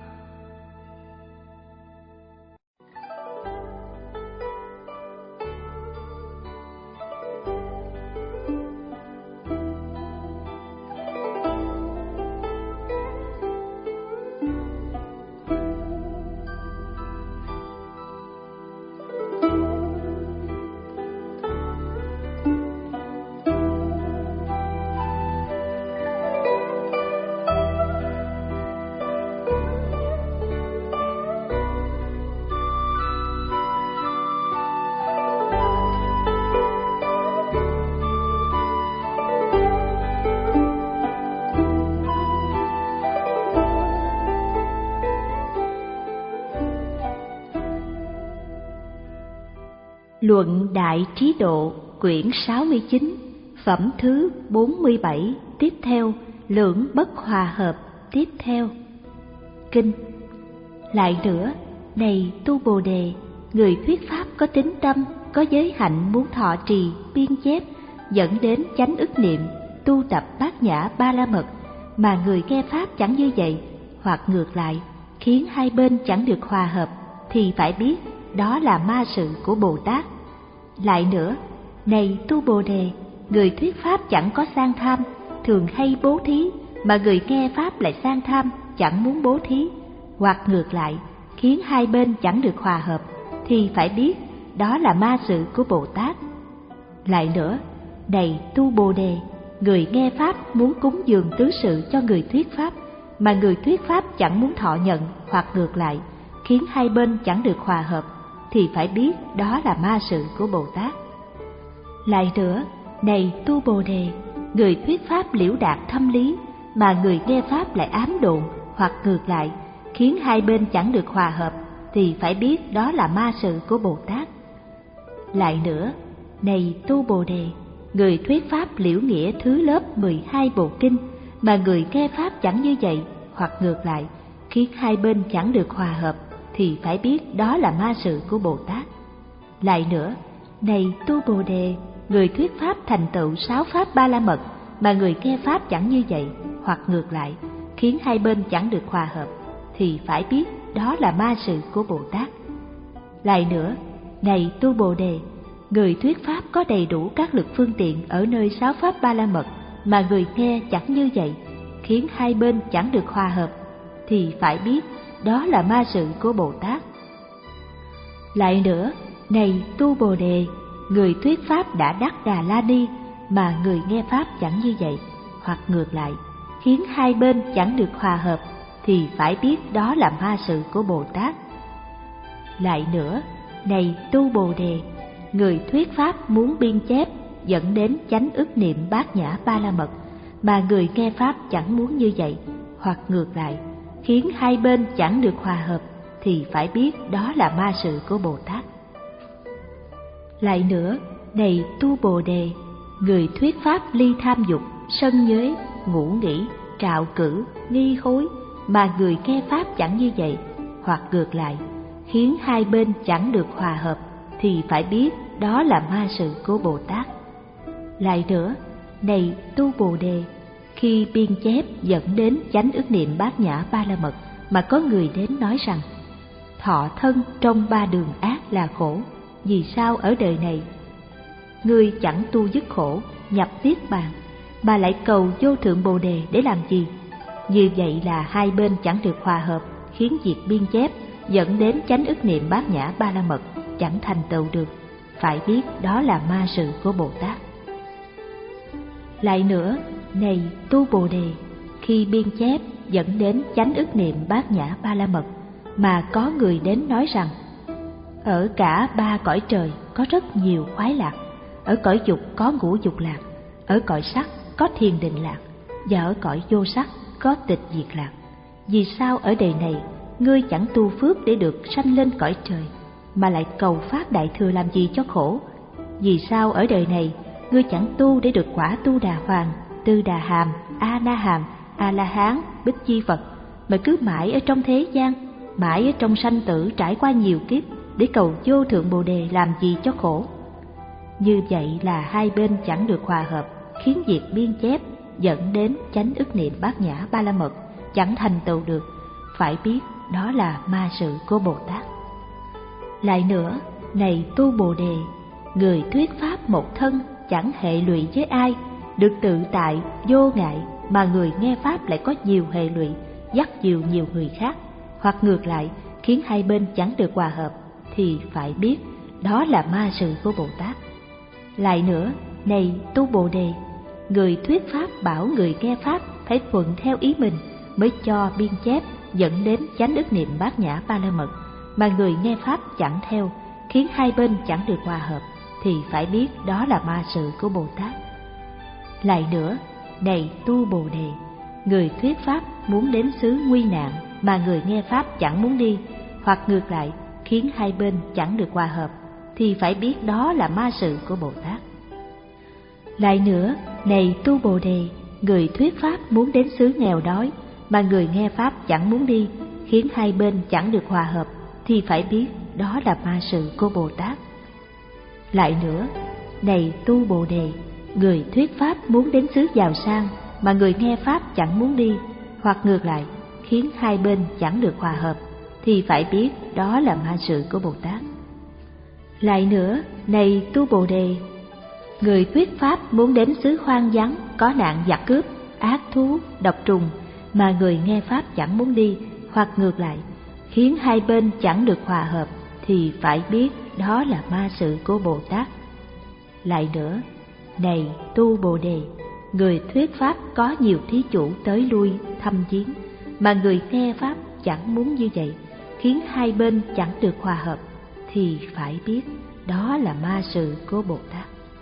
Luận Đại Trí Độ, quyển sáu mươi chín, phẩm thứ bốn mươi bảy, tiếp theo, lưỡng bất hòa hợp, tiếp theo. Kinh. Lại nữa, này tu Bồ Đề, người thuyết pháp có tín tâm, có giới hạnh muốn thọ trì, biên chép, dẫn đến chánh ức niệm, tu tập bát nhã ba la mật, mà người nghe pháp chẳng như vậy, hoặc ngược lại, khiến hai bên chẳng được hòa hợp, thì phải biết đó là ma sự của Bồ Tát. Lại nữa, này tu Bồ Đề, người thuyết pháp chẳng có sang tham, thường hay bố thí, mà người nghe pháp lại sang tham, chẳng muốn bố thí, hoặc ngược lại, khiến hai bên chẳng được hòa hợp, thì phải biết đó là ma sự của Bồ Tát. Lại nữa, này tu Bồ Đề, người nghe pháp muốn cúng dường tứ sự cho người thuyết pháp, mà người thuyết pháp chẳng muốn thọ nhận, hoặc ngược lại, khiến hai bên chẳng được hòa hợp, thì phải biết đó là ma sự của Bồ Tát. Lại nữa, này tu Bồ Đề, người thuyết pháp liễu đạt thâm lý, mà người nghe pháp lại ám độn, hoặc ngược lại, khiến hai bên chẳng được hòa hợp, thì phải biết đó là ma sự của Bồ Tát. Lại nữa, này tu Bồ Đề, người thuyết pháp liễu nghĩa thứ lớp mười hai bộ kinh, mà người nghe pháp chẳng như vậy, hoặc ngược lại, khiến hai bên chẳng được hòa hợp, thì phải biết đó là ma sự của Bồ Tát. Lại nữa, này tu Bồ Đề, người thuyết pháp thành tựu sáu pháp ba la mật, mà người nghe pháp chẳng như vậy, hoặc ngược lại, khiến hai bên chẳng được hòa hợp, thì phải biết đó là ma sự của Bồ Tát. Lại nữa, này tu Bồ Đề, người thuyết pháp có đầy đủ các lực phương tiện ở nơi sáu pháp ba la mật, mà người nghe chẳng như vậy, khiến hai bên chẳng được hòa hợp, thì phải biết đó là ma sự của Bồ Tát. Lại nữa, này tu Bồ Đề, người thuyết pháp đã đắc Đà La Ni, mà người nghe pháp chẳng như vậy, hoặc ngược lại, khiến hai bên chẳng được hòa hợp, thì phải biết đó là ma sự của Bồ Tát. Lại nữa, này tu Bồ Đề, người thuyết pháp muốn biên chép, dẫn đến chánh ức niệm bát nhã ba la mật, mà người nghe pháp chẳng muốn như vậy, hoặc ngược lại, khiến hai bên chẳng được hòa hợp, thì phải biết đó là ma sự của Bồ Tát. Lại nữa, này tu Bồ Đề, người thuyết pháp ly tham dục, sân nhuế, ngủ nghỉ, trạo cử, nghi hối, mà người nghe pháp chẳng như vậy, hoặc ngược lại, khiến hai bên chẳng được hòa hợp, thì phải biết đó là ma sự của Bồ Tát. Lại nữa, này tu Bồ Đề, khi biên chép dẫn đến chánh ức niệm bát nhã ba la mật, mà có người đến nói rằng thọ thân trong ba đường ác là khổ, vì sao ở đời này ngươi chẳng tu dứt khổ, nhập niết bàn, mà lại cầu vô thượng Bồ Đề để làm gì? Như vậy là hai bên chẳng được hòa hợp, khiến việc biên chép dẫn đến chánh ức niệm bát nhã ba la mật chẳng thành tựu được, phải biết đó là ma sự của Bồ Tát. Lại nữa, này tu Bồ Đề, khi biên chép dẫn đến chánh ức niệm bát nhã ba la mật, mà có người đến nói rằng ở cả ba cõi trời có rất nhiều khoái lạc, ở cõi dục có ngũ dục lạc, ở cõi sắc có thiền định lạc, và ở cõi vô sắc có tịch diệt lạc. Vì sao ở đời này ngươi chẳng tu phước để được sanh lên cõi trời, mà lại cầu phát đại thừa làm gì cho khổ? Vì sao ở đời này ngươi chẳng tu để được quả Tu Đà Hoàng, Tư Đà Hàm, A Na Hàm, A La Hán, Bích Chi Phật, mà cứ mãi ở trong thế gian, mãi ở trong sanh tử trải qua nhiều kiếp để cầu vô thượng Bồ Đề làm gì cho khổ? Như vậy là hai bên chẳng được hòa hợp, khiến việc biên chép dẫn đến chánh ức niệm bát nhã ba la mật chẳng thành tựu được, phải biết đó là ma sự của Bồ Tát. Lại nữa, này tu Bồ Đề, người thuyết pháp một thân chẳng hệ lụy với ai, được tự tại vô ngại, mà người nghe pháp lại có nhiều hệ lụy, dắt dìu nhiều người khác, hoặc ngược lại, khiến hai bên chẳng được hòa hợp, thì phải biết đó là ma sự của Bồ Tát. Lại nữa, này tu Bồ Đề, người thuyết pháp bảo người nghe pháp phải thuận theo ý mình mới cho biên chép dẫn đến chánh ức niệm bát nhã ba la mật, mà người nghe pháp chẳng theo, khiến hai bên chẳng được hòa hợp, thì phải biết đó là ma sự của Bồ Tát. Lại nữa, này tu Bồ Đề, người thuyết pháp muốn đến xứ nguy nạn, mà người nghe pháp chẳng muốn đi, hoặc ngược lại, khiến hai bên chẳng được hòa hợp, thì phải biết đó là ma sự của Bồ Tát. Lại nữa, này tu Bồ Đề, người thuyết pháp muốn đến xứ nghèo đói, mà người nghe pháp chẳng muốn đi, khiến hai bên chẳng được hòa hợp, thì phải biết đó là ma sự của Bồ Tát. Lại nữa, này tu Bồ Đề, người thuyết pháp muốn đến xứ giàu sang mà người nghe pháp chẳng muốn đi, hoặc ngược lại khiến hai bên chẳng được hòa hợp, thì phải biết đó là ma sự của Bồ Tát. Lại nữa, này tu Bồ Đề, người thuyết pháp muốn đến xứ hoang vắng có nạn giặc cướp, ác thú, độc trùng mà người nghe pháp chẳng muốn đi, hoặc ngược lại khiến hai bên chẳng được hòa hợp, thì phải biết đó là ma sự của Bồ Tát. Lại nữa, này tu Bồ Đề, người thuyết pháp có nhiều thí chủ tới lui thăm viếng mà người nghe pháp chẳng muốn như vậy, khiến hai bên chẳng được hòa hợp, thì phải biết đó là ma sự của Bồ Tát.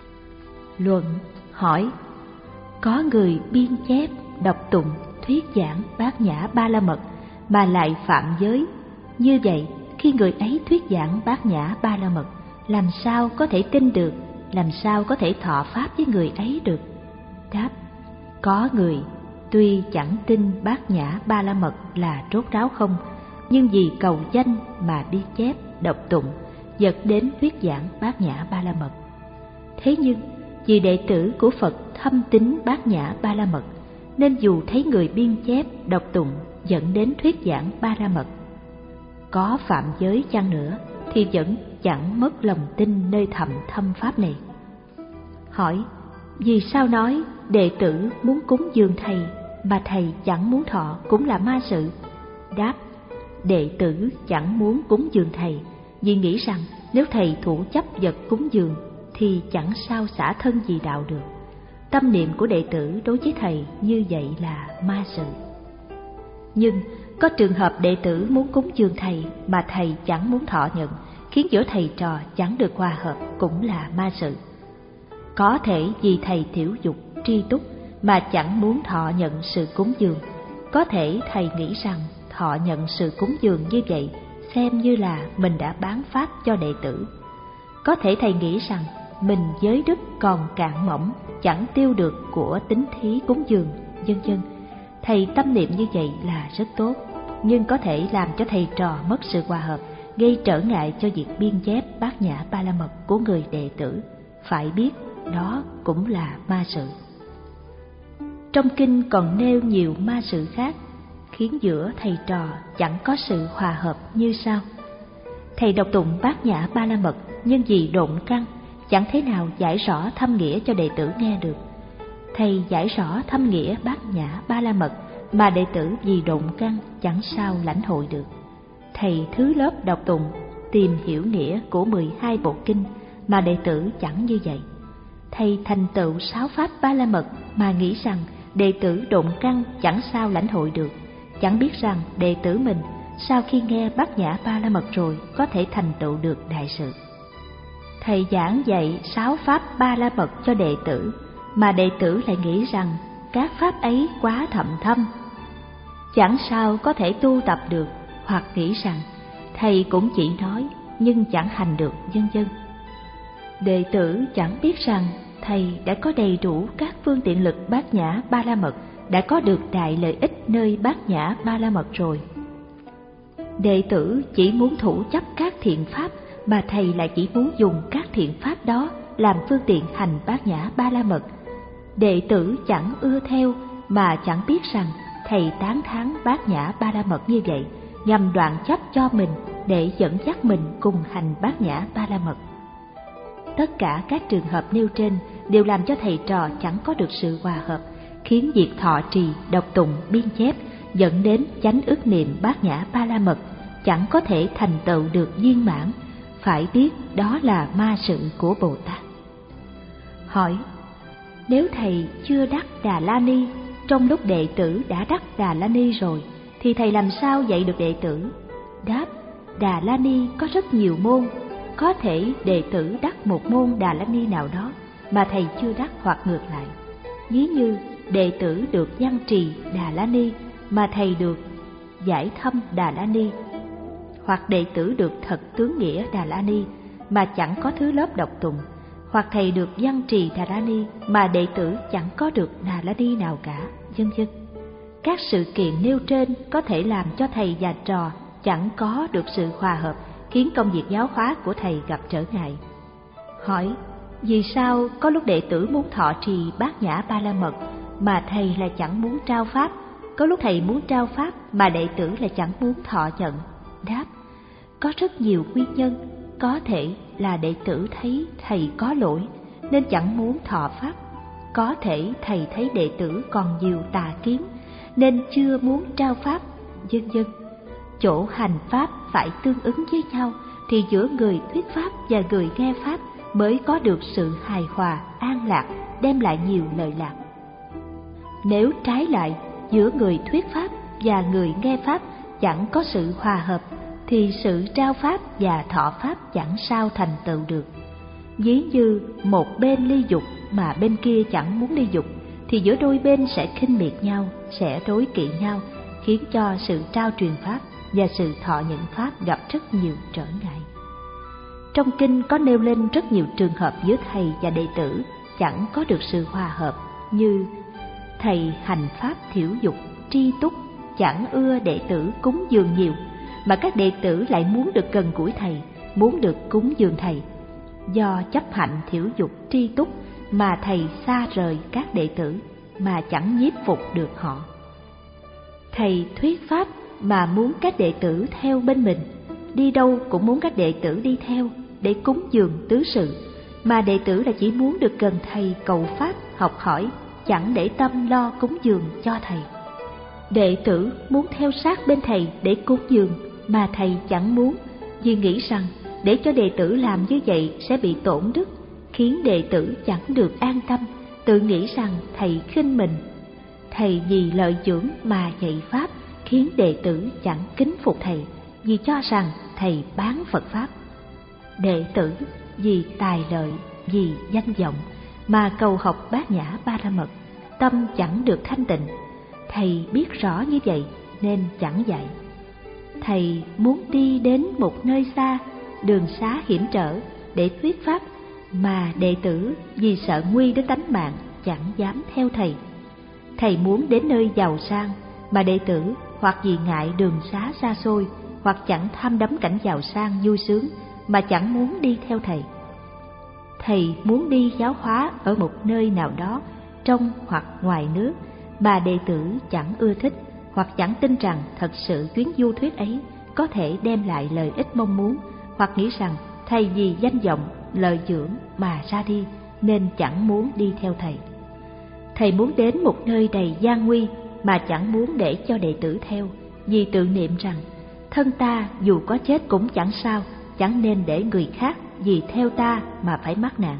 Luận hỏi: có người biên chép, đọc tụng, thuyết giảng bát nhã ba la mật mà lại phạm giới, như vậy khi người ấy thuyết giảng bát nhã ba la mật, làm sao có thể tin được, làm sao có thể thọ pháp với người ấy được? Đáp: có người tuy chẳng tin bát nhã ba la mật là rốt ráo không, nhưng vì cầu danh mà biên chép, đọc tụng, dẫn đến thuyết giảng bát nhã ba la mật. Thế nhưng vì đệ tử của Phật thâm tín bát nhã ba la mật, nên dù thấy người biên chép, đọc tụng, dẫn đến thuyết giảng ba la mật, có phạm giới chăng nữa thì vẫn chẳng mất lòng tin nơi thầm thâm pháp này. Hỏi: vì sao nói đệ tử muốn cúng dường thầy mà thầy chẳng muốn thọ cũng là ma sự? Đáp: đệ tử chẳng muốn cúng dường thầy vì nghĩ rằng nếu thầy thủ chấp vật cúng dường thì chẳng sao xả thân gì đạo được. Tâm niệm của đệ tử đối với thầy như vậy là ma sự. Nhưng có trường hợp đệ tử muốn cúng dường thầy mà thầy chẳng muốn thọ nhận, khiến giữa thầy trò chẳng được hòa hợp, cũng là ma sự. Có thể vì thầy thiểu dục, tri túc mà chẳng muốn thọ nhận sự cúng dường. Có thể thầy nghĩ rằng thọ nhận sự cúng dường như vậy xem như là mình đã bán pháp cho đệ tử. Có thể thầy nghĩ rằng mình giới đức còn cạn mỏng, chẳng tiêu được của tín thí cúng dường, vân vân. Thầy tâm niệm như vậy là rất tốt, nhưng có thể làm cho thầy trò mất sự hòa hợp, gây trở ngại cho việc biên chép bát nhã ba la mật của người đệ tử. Phải biết đó cũng là ma sự. Trong kinh còn nêu nhiều ma sự khác, khiến giữa thầy trò chẳng có sự hòa hợp như sau. Thầy đọc tụng bát nhã ba la mật, nhưng vì độn căn chẳng thế nào giải rõ thâm nghĩa cho đệ tử nghe được. Thầy giải rõ thâm nghĩa bát nhã ba la mật mà đệ tử vì độn căn chẳng sao lãnh hội được. Thầy thứ lớp đọc tụng, tìm hiểu nghĩa của mười hai bộ kinh mà đệ tử chẳng như vậy. Thầy thành tựu sáu pháp ba la mật mà nghĩ rằng đệ tử độn căn chẳng sao lãnh hội được, chẳng biết rằng đệ tử mình sau khi nghe bát nhã ba la mật rồi có thể thành tựu được đại sự. Thầy giảng dạy sáu pháp ba la mật cho đệ tử mà đệ tử lại nghĩ rằng các pháp ấy quá thậm thâm, chẳng sao có thể tu tập được, hoặc nghĩ rằng thầy cũng chỉ nói nhưng chẳng hành được, vân vân. Đệ tử chẳng biết rằng thầy đã có đầy đủ các phương tiện lực bát nhã ba la mật, đã có được đại lợi ích nơi bát nhã ba la mật rồi. Đệ tử chỉ muốn thủ chấp các thiện pháp, mà thầy lại chỉ muốn dùng các thiện pháp đó làm phương tiện hành bát nhã ba la mật. Đệ tử chẳng ưa theo mà chẳng biết rằng thầy tán thán bát nhã ba la mật như vậy nhằm đoạn chấp cho mình để dẫn dắt mình cùng hành bát nhã ba la mật. Tất cả các trường hợp nêu trên đều làm cho thầy trò chẳng có được sự hòa hợp, khiến việc thọ trì, đọc tụng, biên chép dẫn đến chánh ức niệm bát nhã ba la mật chẳng có thể thành tựu được viên mãn. Phải biết đó là ma sự của Bồ Tát. Hỏi: nếu thầy chưa đắc Đà La Ni, trong lúc đệ tử đã đắc Đà La Ni rồi, thì thầy làm sao dạy được đệ tử? Đáp: Đà La Ni có rất nhiều môn, có thể đệ tử đắc một môn Đà La Ni nào đó mà thầy chưa đắc, hoặc ngược lại. Ví như đệ tử được văn trì Đà La Ni mà thầy được giải thâm Đà La Ni, hoặc đệ tử được thật tướng nghĩa Đà La Ni mà chẳng có thứ lớp đọc tụng, hoặc thầy được văn trì Đà La Ni mà đệ tử chẳng có được Đà La Ni nào cả, vân vân. Các sự kiện nêu trên có thể làm cho thầy và trò chẳng có được sự hòa hợp, khiến công việc giáo hóa của thầy gặp trở ngại. Hỏi, vì sao có lúc đệ tử muốn thọ trì bát nhã ba la mật mà thầy lại chẳng muốn trao pháp, có lúc thầy muốn trao pháp mà đệ tử lại chẳng muốn thọ nhận? Đáp, có rất nhiều nguyên nhân. Có thể là đệ tử thấy thầy có lỗi nên chẳng muốn thọ pháp, có thể thầy thấy đệ tử còn nhiều tà kiến nên chưa muốn trao pháp, vân vân. Chỗ hành pháp phải tương ứng với nhau thì giữa người thuyết pháp và người nghe pháp mới có được sự hài hòa, an lạc, đem lại nhiều lợi lạc. Nếu trái lại, giữa người thuyết pháp và người nghe pháp chẳng có sự hòa hợp thì sự trao pháp và thọ pháp chẳng sao thành tựu được. Ví như một bên ly dục mà bên kia chẳng muốn ly dục thì giữa đôi bên sẽ khinh miệt nhau, sẽ đối kỵ nhau, khiến cho sự trao truyền pháp và sự thọ nhận pháp gặp rất nhiều trở ngại. Trong kinh có nêu lên rất nhiều trường hợp giữa thầy và đệ tử chẳng có được sự hòa hợp, như thầy hành pháp thiểu dục, tri túc, chẳng ưa đệ tử cúng dường nhiều, mà các đệ tử lại muốn được gần gũi thầy, muốn được cúng dường thầy. Do chấp hạnh thiểu dục, tri túc mà thầy xa rời các đệ tử, mà chẳng nhiếp phục được họ. Thầy thuyết pháp mà muốn các đệ tử theo bên mình, đi đâu cũng muốn các đệ tử đi theo để cúng dường tứ sự, mà đệ tử là chỉ muốn được gần thầy cầu pháp, học hỏi, chẳng để tâm lo cúng dường cho thầy. Đệ tử muốn theo sát bên thầy để cúng dường, mà thầy chẳng muốn, vì nghĩ rằng để cho đệ tử làm như vậy sẽ bị tổn đức, khiến đệ tử chẳng được an tâm, tự nghĩ rằng thầy khinh mình. Thầy vì lợi dưỡng mà dạy pháp, khiến đệ tử chẳng kính phục thầy, vì cho rằng thầy bán Phật pháp. Đệ tử vì tài lợi, vì danh vọng mà cầu học bát nhã ba la mật, tâm chẳng được thanh tịnh. Thầy biết rõ như vậy nên chẳng dạy. Thầy muốn đi đến một nơi xa, đường xá hiểm trở để thuyết pháp, mà đệ tử vì sợ nguy đến tánh mạng chẳng dám theo thầy. Thầy muốn đến nơi giàu sang, mà đệ tử hoặc vì ngại đường xá xa xôi, hoặc chẳng tham đắm cảnh giàu sang vui sướng mà chẳng muốn đi theo thầy. Thầy muốn đi giáo hóa ở một nơi nào đó trong hoặc ngoài nước, mà đệ tử chẳng ưa thích, hoặc chẳng tin rằng thật sự chuyến du thuyết ấy có thể đem lại lợi ích mong muốn, hoặc nghĩ rằng thầy vì danh vọng, lợi dưỡng mà ra đi nên chẳng muốn đi theo thầy. Thầy muốn đến một nơi đầy gian nguy mà chẳng muốn để cho đệ tử theo, vì tự niệm rằng thân ta dù có chết cũng chẳng sao, chẳng nên để người khác vì theo ta mà phải mắc nạn.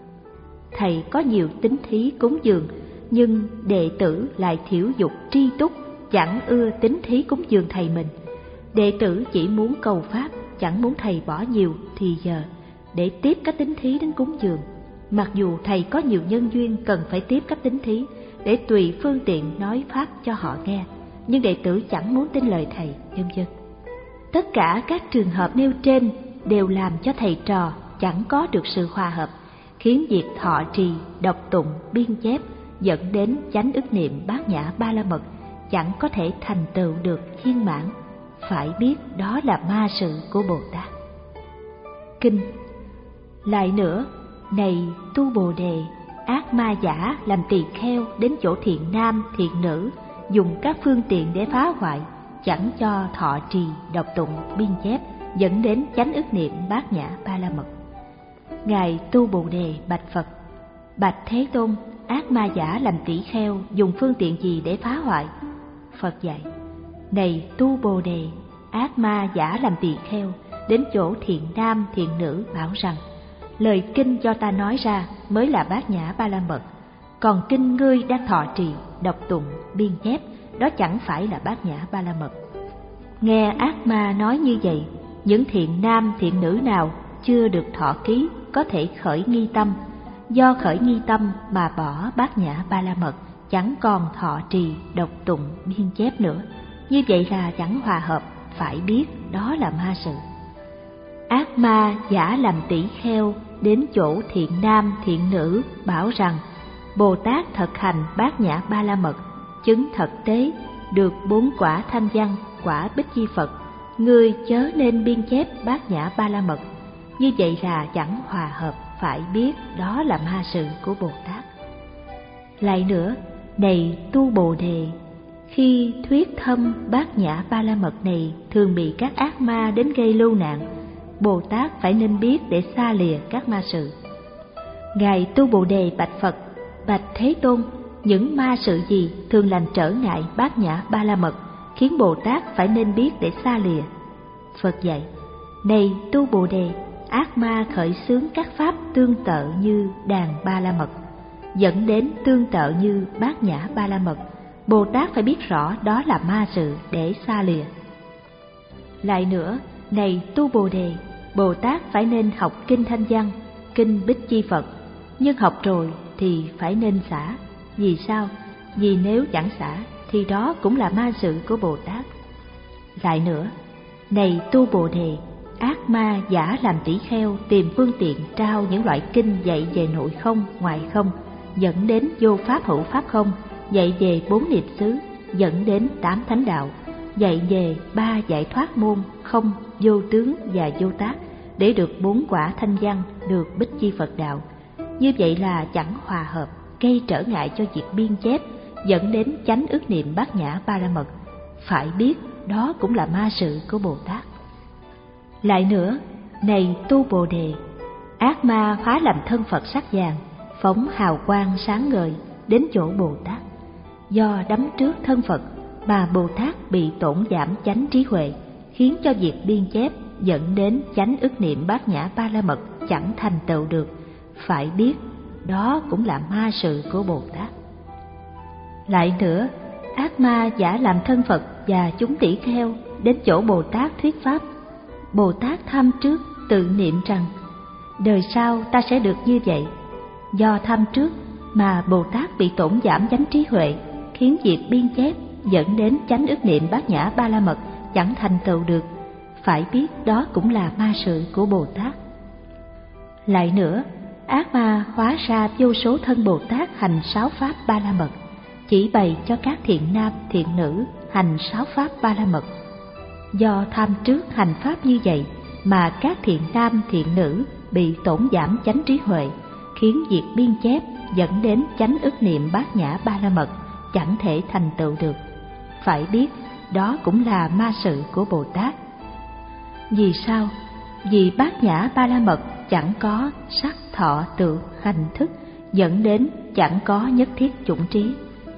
Thầy có nhiều tín thí cúng dường, nhưng đệ tử lại thiểu dục tri túc, chẳng ưa tín thí cúng dường thầy mình. Đệ tử chỉ muốn cầu pháp, chẳng muốn thầy bỏ nhiều thì giờ để tiếp các tín thí đến cúng dường, mặc dù thầy có nhiều nhân duyên cần phải tiếp các tín thí để tùy phương tiện nói pháp cho họ nghe, nhưng đệ tử chẳng muốn tin lời thầy, vân vân. Tất cả các trường hợp nêu trên đều làm cho thầy trò chẳng có được sự hòa hợp, khiến việc thọ trì, đọc tụng, biên chép dẫn đến chánh ức niệm bát nhã ba la mật chẳng có thể thành tựu được viên mãn. Phải biết đó là ma sự của Bồ Tát. Kinh. Lại nữa, này tu Bồ Đề, ác ma giả làm tỳ kheo đến chỗ thiện nam thiện nữ, dùng các phương tiện để phá hoại, chẳng cho thọ trì, đọc tụng, biên chép, dẫn đến chánh ức niệm bát nhã ba la mật. Ngài tu Bồ Đề bạch Phật: Bạch Thế Tôn, ác ma giả làm tỷ kheo dùng phương tiện gì để phá hoại? Phật dạy: Này tu Bồ Đề, ác ma giả làm tỳ kheo đến chỗ thiện nam thiện nữ bảo rằng: lời kinh do ta nói ra mới là bát nhã ba la mật, còn kinh ngươi đang thọ trì, đọc tụng, biên chép, đó chẳng phải là bát nhã ba la mật. Nghe ác ma nói như vậy, những thiện nam thiện nữ nào chưa được thọ ký có thể khởi nghi tâm, do khởi nghi tâm mà bỏ bát nhã ba la mật, chẳng còn thọ trì, đọc tụng, biên chép nữa. Như vậy là chẳng hòa hợp, phải biết đó là ma sự. Ác ma giả làm tỷ kheo đến chỗ thiện nam thiện nữ bảo rằng: Bồ Tát thực hành bát nhã ba la mật, chứng thật tế, được bốn quả thanh văn, quả bích chi Phật, ngươi chớ nên biên chép Bát Nhã Ba La Mật, như vậy là chẳng hòa hợp, phải biết đó là ma sự của Bồ Tát. Lại nữa, này tu Bồ Đề, khi thuyết thâm Bát Nhã Ba La Mật này thường bị các ác ma đến gây lưu nạn, Bồ Tát phải nên biết để xa lìa các ma sự. Ngài tu Bồ Đề bạch Phật: bạch Thế Tôn, những ma sự gì thường làm trở ngại Bát Nhã Ba La Mật, khiến Bồ Tát phải nên biết để xa lìa? Phật dạy: này tu Bồ Đề, ác ma khởi xướng các pháp tương tự như đàn Ba La Mật, dẫn đến tương tự như Bát Nhã Ba La Mật. Bồ Tát phải biết rõ đó là ma sự để xa lìa. Lại nữa, này tu Bồ Đề, Bồ Tát phải nên học kinh Thanh Văn, kinh Bích Chi Phật, nhưng học rồi thì phải nên xả. Vì sao? Vì nếu chẳng xả thì đó cũng là ma sự của Bồ Tát. Lại nữa, này tu Bồ Đề, ác ma giả làm tỷ kheo tìm phương tiện trao những loại kinh dạy về nội không, ngoại không, dẫn đến vô pháp hữu pháp không, dạy về bốn niệm xứ, dẫn đến tám thánh đạo, dạy về ba giải thoát môn không, vô tướng và vô tác, để được bốn quả thanh văn, được Bích Chi Phật đạo. Như vậy là chẳng hòa hợp, gây trở ngại cho việc biên chép, dẫn đến chánh ức niệm Bát Nhã Ba La Mật. Phải biết đó cũng là ma sự của Bồ Tát. Lại nữa, này tu Bồ Đề, ác ma hóa làm thân Phật sắc vàng, phóng hào quang sáng ngời đến chỗ Bồ Tát. Do đắm trước thân Phật mà Bồ Tát bị tổn giảm chánh trí huệ, khiến cho việc biên chép dẫn đến chánh ức niệm Bát Nhã Ba La Mật chẳng thành tựu được. Phải biết đó cũng là ma sự của Bồ Tát. Lại nữa, ác ma giả làm thân Phật và chúng tỷ kheo đến chỗ Bồ Tát thuyết pháp. Bồ Tát tham trước tự niệm rằng đời sau ta sẽ được như vậy. Do tham trước mà Bồ Tát bị tổn giảm chánh trí huệ, khiến việc biên chép dẫn đến chánh ức niệm Bát Nhã Ba La Mật chẳng thành tựu được. Phải biết đó cũng là ma sự của Bồ Tát. Lại nữa, ác ma hóa ra vô số thân Bồ Tát hành sáu pháp Ba La Mật, chỉ bày cho các thiện nam thiện nữ hành sáu pháp Ba La Mật. Do tham trước hành pháp như vậy mà các thiện nam thiện nữ bị tổn giảm chánh trí huệ, khiến việc biên chép dẫn đến chánh ức niệm Bát Nhã Ba La Mật chẳng thể thành tựu được. Phải biết đó cũng là ma sự của Bồ Tát. Vì sao? Vì Bát Nhã Ba La Mật chẳng có sắc thọ tưởng hành thức, dẫn đến chẳng có nhất thiết chủng trí.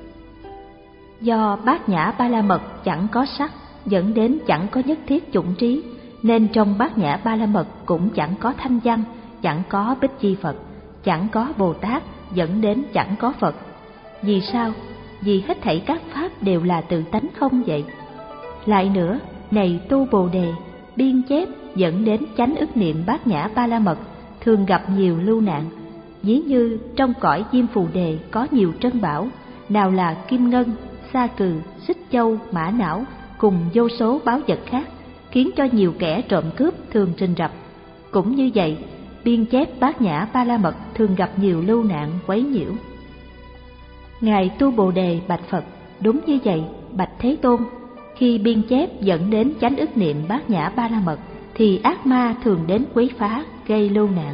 Do Bát Nhã Ba La Mật chẳng có sắc, dẫn đến chẳng có nhất thiết chủng trí, nên trong Bát Nhã Ba La Mật cũng chẳng có thanh văn, chẳng có Bích Chi Phật, chẳng có Bồ Tát, dẫn đến chẳng có Phật. Vì sao? Vì hết thảy các pháp đều là tự tánh không vậy. Lại nữa, này tu Bồ Đề, biên chép dẫn đến chánh ức niệm Bát Nhã Ba La Mật thường gặp nhiều lưu nạn. Ví như trong cõi Diêm Phù Đề có nhiều trân bảo, nào là kim ngân, sa cừ, xích châu, mã não cùng vô số báu vật khác, khiến cho nhiều kẻ trộm cướp thường rình rập. Cũng như vậy, biên chép Bát Nhã Ba La Mật thường gặp nhiều lưu nạn quấy nhiễu. Ngài tu Bồ Đề bạch Phật: đúng như vậy, bạch Thế Tôn, khi biên chép dẫn đến chánh ức niệm Bát Nhã Ba La Mật thì ác ma thường đến quấy phá, gây lưu nạn.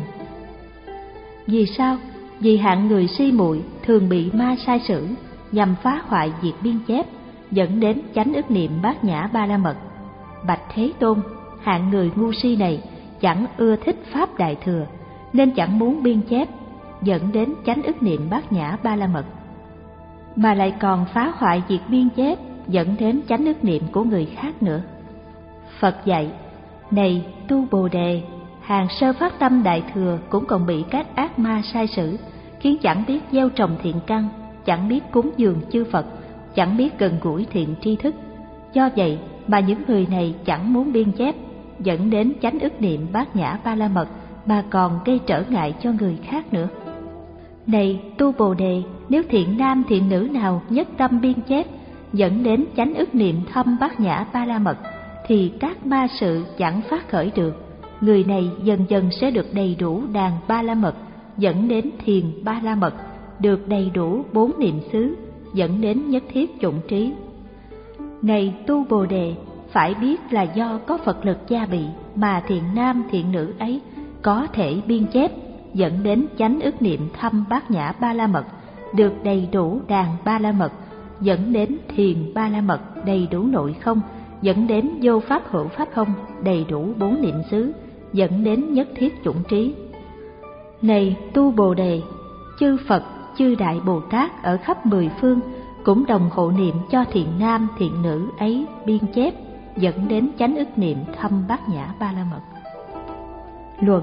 Vì sao? Vì hạng người si muội thường bị ma sai sử, nhằm phá hoại việc biên chép, dẫn đến chánh ức niệm Bát Nhã Ba La Mật. Bạch Thế Tôn, hạng người ngu si này chẳng ưa thích pháp Đại Thừa, nên chẳng muốn biên chép, dẫn đến chánh ức niệm Bát Nhã Ba La Mật, mà lại còn phá hoại việc biên chép, dẫn đến chánh ức niệm của người khác nữa. Phật dạy: này tu Bồ Đề, hàng sơ phát tâm Đại Thừa cũng còn bị các ác ma sai sử, khiến chẳng biết gieo trồng thiện căn, chẳng biết cúng dường chư Phật, chẳng biết gần gũi thiện tri thức. Do vậy mà những người này chẳng muốn biên chép, dẫn đến chánh ức niệm Bát Nhã Ba La Mật, mà còn gây trở ngại cho người khác nữa. Này tu Bồ Đề, nếu thiện nam thiện nữ nào nhất tâm biên chép, dẫn đến chánh ức niệm thâm Bát Nhã Ba La Mật, thì các ma sự chẳng phát khởi được. Người này dần dần sẽ được đầy đủ đàn Ba La Mật, dẫn đến thiền Ba La Mật, được đầy đủ bốn niệm xứ, dẫn đến nhất thiết chủng trí. Này tu Bồ Đề, phải biết là do có Phật lực gia bị mà thiện nam thiện nữ ấy có thể biên chép, dẫn đến chánh ức niệm thâm bát nhã ba la mật được đầy đủ đàn ba la mật, dẫn đến thiền ba la mật đầy đủ nội không, dẫn đến vô pháp hữu pháp không đầy đủ bốn niệm xứ, dẫn đến nhất thiết chủng trí. Này tu Bồ Đề, chư Phật, chư Đại Bồ Tát ở khắp mười phương cũng đồng hộ niệm cho thiện nam thiện nữ ấy biên chép, dẫn đến chánh ức niệm thâm bát nhã ba la mật. Luận: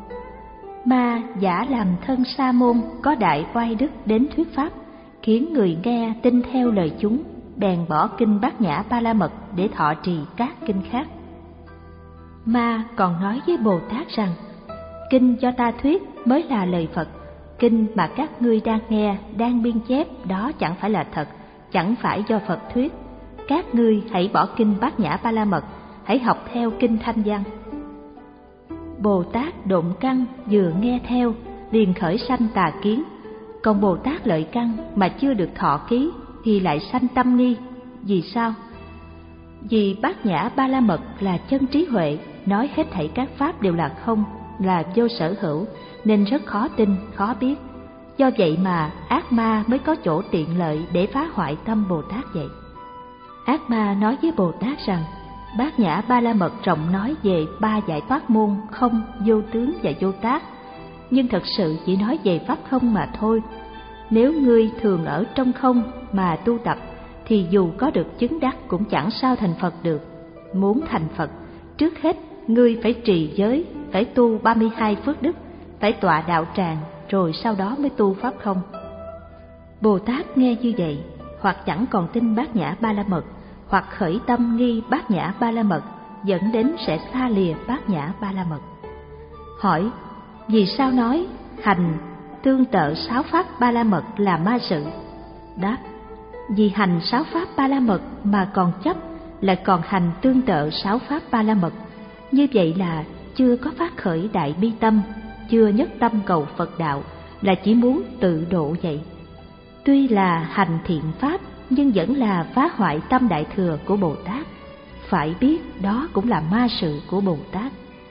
Ma giả làm thân sa môn có đại oai đức đến thuyết pháp, khiến người nghe tin theo lời chúng, bèn bỏ kinh bát nhã ba la mật để thọ trì các kinh khác. Ma còn nói với Bồ Tát rằng: kinh do ta thuyết mới là lời Phật, kinh mà các ngươi đang nghe, đang biên chép đó chẳng phải là thật, chẳng phải do Phật thuyết. Các ngươi hãy bỏ kinh bát nhã ba la mật, hãy học theo kinh Thanh Văn. Bồ Tát Độn Căn vừa nghe theo liền khởi sanh tà kiến, còn Bồ Tát Lợi Căn mà chưa được thọ ký thì lại sanh tâm nghi. Vì sao? Vì bát nhã ba la mật là chân trí huệ, nói hết thảy các pháp đều là không, là vô sở hữu, nên rất khó tin, khó biết. Do vậy mà ác ma mới có chỗ tiện lợi để phá hoại tâm Bồ Tát vậy. Ác ma nói với Bồ Tát rằng: bát nhã ba la mật rộng nói về ba giải thoát môn không, vô tướng và vô tác, nhưng thật sự chỉ nói về pháp không mà thôi. Nếu ngươi thường ở trong không mà tu tập thì dù có được chứng đắc cũng chẳng sao thành Phật được. Muốn thành Phật, trước hết ngươi phải trì giới, phải tu ba mươi hai phước đức, phải tọa đạo tràng, rồi sau đó mới tu pháp không. Bồ Tát nghe như vậy, hoặc chẳng còn tin bát nhã ba la mật, hoặc khởi tâm nghi bát nhã ba la mật, dẫn đến sẽ xa lìa bát nhã ba la mật. Hỏi: vì sao nói hành tương tự sáu pháp ba la mật là ma sự? Đáp: vì hành sáu pháp ba la mật mà còn chấp, lại còn hành tương tự sáu pháp ba la mật, như vậy là chưa có phát khởi đại bi tâm, chưa nhất tâm cầu Phật đạo, là chỉ muốn tự độ vậy. Tuy là hành thiện pháp nhưng vẫn là phá hoại tâm đại thừa của Bồ Tát, phải biết đó cũng là ma sự của Bồ Tát.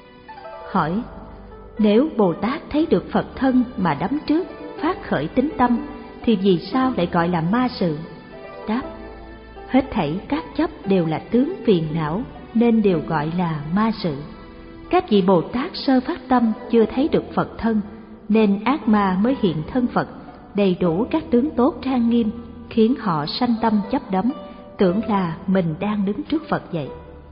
Hỏi: nếu Bồ Tát thấy được Phật thân mà đắm trước, phát khởi tín tâm, thì vì sao lại gọi là ma sự? Đáp: hết thảy các chấp đều là tướng phiền não, nên đều gọi là ma sự. Các vị Bồ Tát sơ phát tâm chưa thấy được Phật thân, nên ác ma mới hiện thân Phật, đầy đủ các tướng tốt trang nghiêm, khiến họ sanh tâm chấp đắm, tưởng là mình đang đứng trước Phật vậy.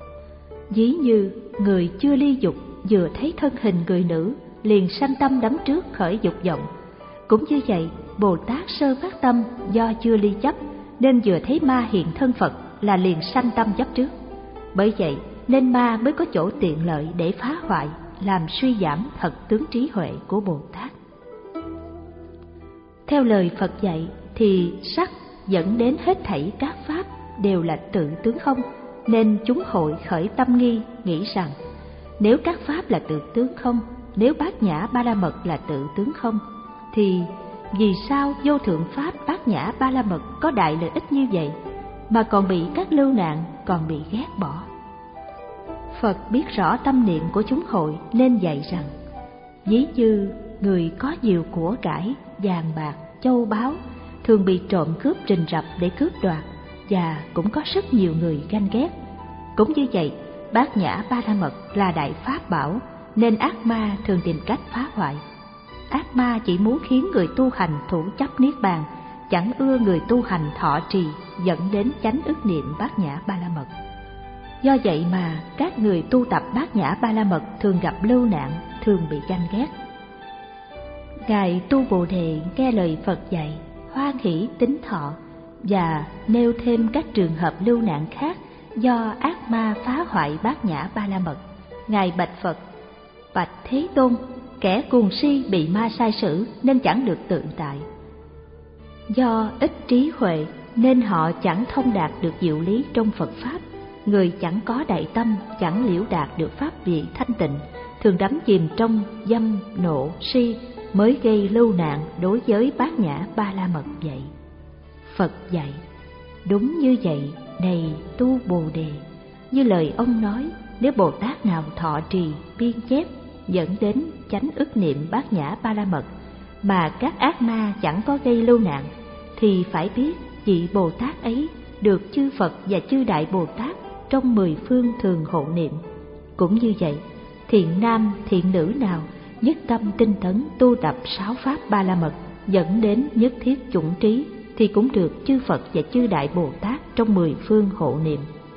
Ví như người chưa ly dục vừa thấy thân hình người nữ liền sanh tâm đắm trước, khởi dục vọng. Cũng như vậy, Bồ Tát sơ phát tâm do chưa ly chấp, nên vừa thấy ma hiện thân Phật là liền sanh tâm chấp trước. Bởi vậy nên ma mới có chỗ tiện lợi để phá hoại, làm suy giảm thật tướng trí huệ của Bồ Tát. Theo lời Phật dạy thì sắc dẫn đến hết thảy các pháp đều là tự tướng không, nên chúng hội khởi tâm nghi, nghĩ rằng nếu các pháp là tự tướng không, nếu bát nhã ba la mật là tự tướng không, thì vì sao vô thượng pháp bát nhã ba la mật có đại lợi ích như vậy mà còn bị các lưu nạn, còn bị ghét bỏ? Phật biết rõ tâm niệm của chúng hội nên dạy rằng: ví như người có nhiều của cải, vàng bạc, châu báu, thường bị trộm cướp rình rập để cướp đoạt, và cũng có rất nhiều người ganh ghét. Cũng như vậy, bát nhã ba la mật là đại pháp bảo, nên ác ma thường tìm cách phá hoại. Ác ma chỉ muốn khiến người tu hành thủ chấp niết bàn, chẳng ưa người tu hành thọ trì, dẫn đến chánh ức niệm bát nhã ba la mật. Do vậy mà các người tu tập bát nhã ba la mật thường gặp lưu nạn, thường bị ganh ghét. Ngài Tu Bồ Đề nghe lời Phật dạy, hoan hỷ tín thọ, và nêu thêm các trường hợp lưu nạn khác do ác ma phá hoại bát nhã ba la mật. Ngài bạch Phật: bạch Thế Tôn, kẻ cuồng si bị ma sai sử nên chẳng được tự tại. Do ít trí huệ nên họ chẳng thông đạt được diệu lý trong Phật Pháp. Người chẳng có đại tâm, chẳng liễu đạt được pháp vị thanh tịnh, thường đắm chìm trong dâm, nộ, si, mới gây lưu nạn đối với bát nhã ba la mật vậy. Phật dạy: đúng như vậy, này Tu Bồ Đề, Như lời ông nói, nếu Bồ Tát nào thọ trì, biên chép dẫn đến chánh ức niệm bát nhã ba la mật mà các ác ma chẳng có gây lưu nạn, thì phải biết vị Bồ Tát ấy được chư Phật và chư Đại Bồ Tát trong mười phương thường hộ niệm. Cũng như vậy, thiện nam thiện nữ nào nhất tâm tinh tấn tu tập sáu pháp ba la mật dẫn đến nhất thiết chủng trí, thì cũng được chư Phật và chư Đại Bồ Tát trong mười phương hộ niệm.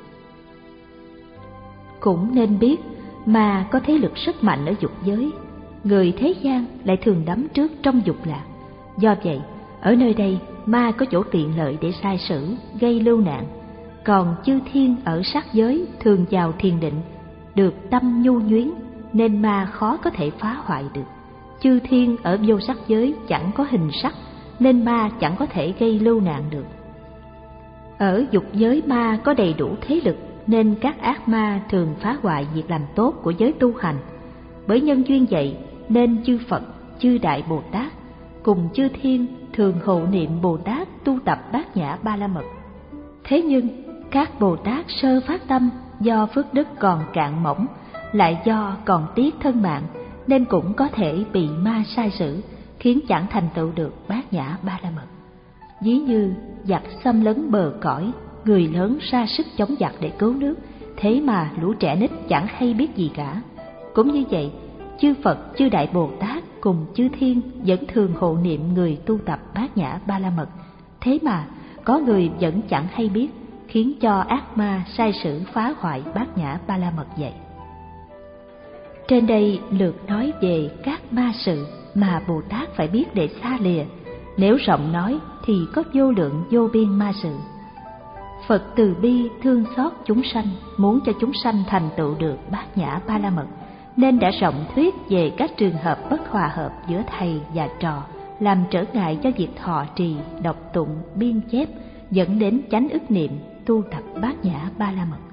Cũng nên biết ma có thế lực rất mạnh ở dục giới, người thế gian lại thường đắm trước trong dục lạc. Do vậy, ở nơi đây ma có chỗ tiện lợi để sai sử, gây lưu nạn. Còn chư thiên ở sắc giới thường vào thiền định, được tâm nhu nhuyến, nên ma khó có thể phá hoại được. Chư thiên ở vô sắc giới chẳng có hình sắc, nên ma chẳng có thể gây lưu nạn được. Ở dục giới ma có đầy đủ thế lực, nên các ác ma thường phá hoại việc làm tốt của giới tu hành. Bởi nhân duyên vậy, nên chư Phật, chư Đại Bồ Tát cùng chư thiên thường hộ niệm Bồ Tát tu tập bát nhã ba la mật. Thế nhưng các Bồ Tát sơ phát tâm do phước đức còn cạn mỏng, lại do còn tiếc thân mạng, nên cũng có thể bị ma sai sử, khiến chẳng thành tựu được bát nhã ba la mật. Ví như giặc xâm lấn bờ cõi, người lớn ra sức chống giặc để cứu nước, thế mà lũ trẻ nít chẳng hay biết gì cả. Cũng như vậy, chư Phật, chư Đại Bồ Tát cùng chư thiên vẫn thường hộ niệm người tu tập bát nhã ba la mật, thế mà có người vẫn chẳng hay biết, khiến cho ác ma sai sử phá hoại bát nhã ba la mật vậy. Trên đây lược nói về các ma sự mà Bồ Tát phải biết để xa lìa. Nếu rộng nói thì có vô lượng vô biên ma sự. Phật từ bi thương xót chúng sanh, muốn cho chúng sanh thành tựu được bát nhã ba la mật, nên đã rộng thuyết về các trường hợp bất hòa hợp giữa thầy và trò, làm trở ngại cho việc thọ trì, đọc tụng, biên chép, dẫn đến chánh ức niệm, tu tập bát nhã ba la mật.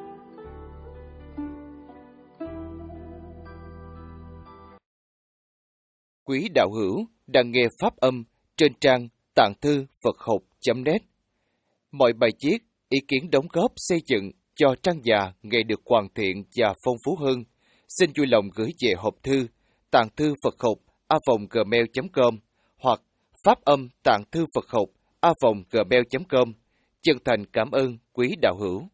Quý đạo hữu đang nghe pháp âm trên trang tạng thư Phật học chấm net. Mọi bài viết, ý kiến đóng góp xây dựng cho trang già ngày được hoàn thiện và phong phú hơn, xin vui lòng gửi về hộp thư tạng thư Phật học a vòng gmail chấm com hoặc pháp âm tạng thư Phật học a vòng gmail chấm com. Chân thành cảm ơn quý đạo hữu.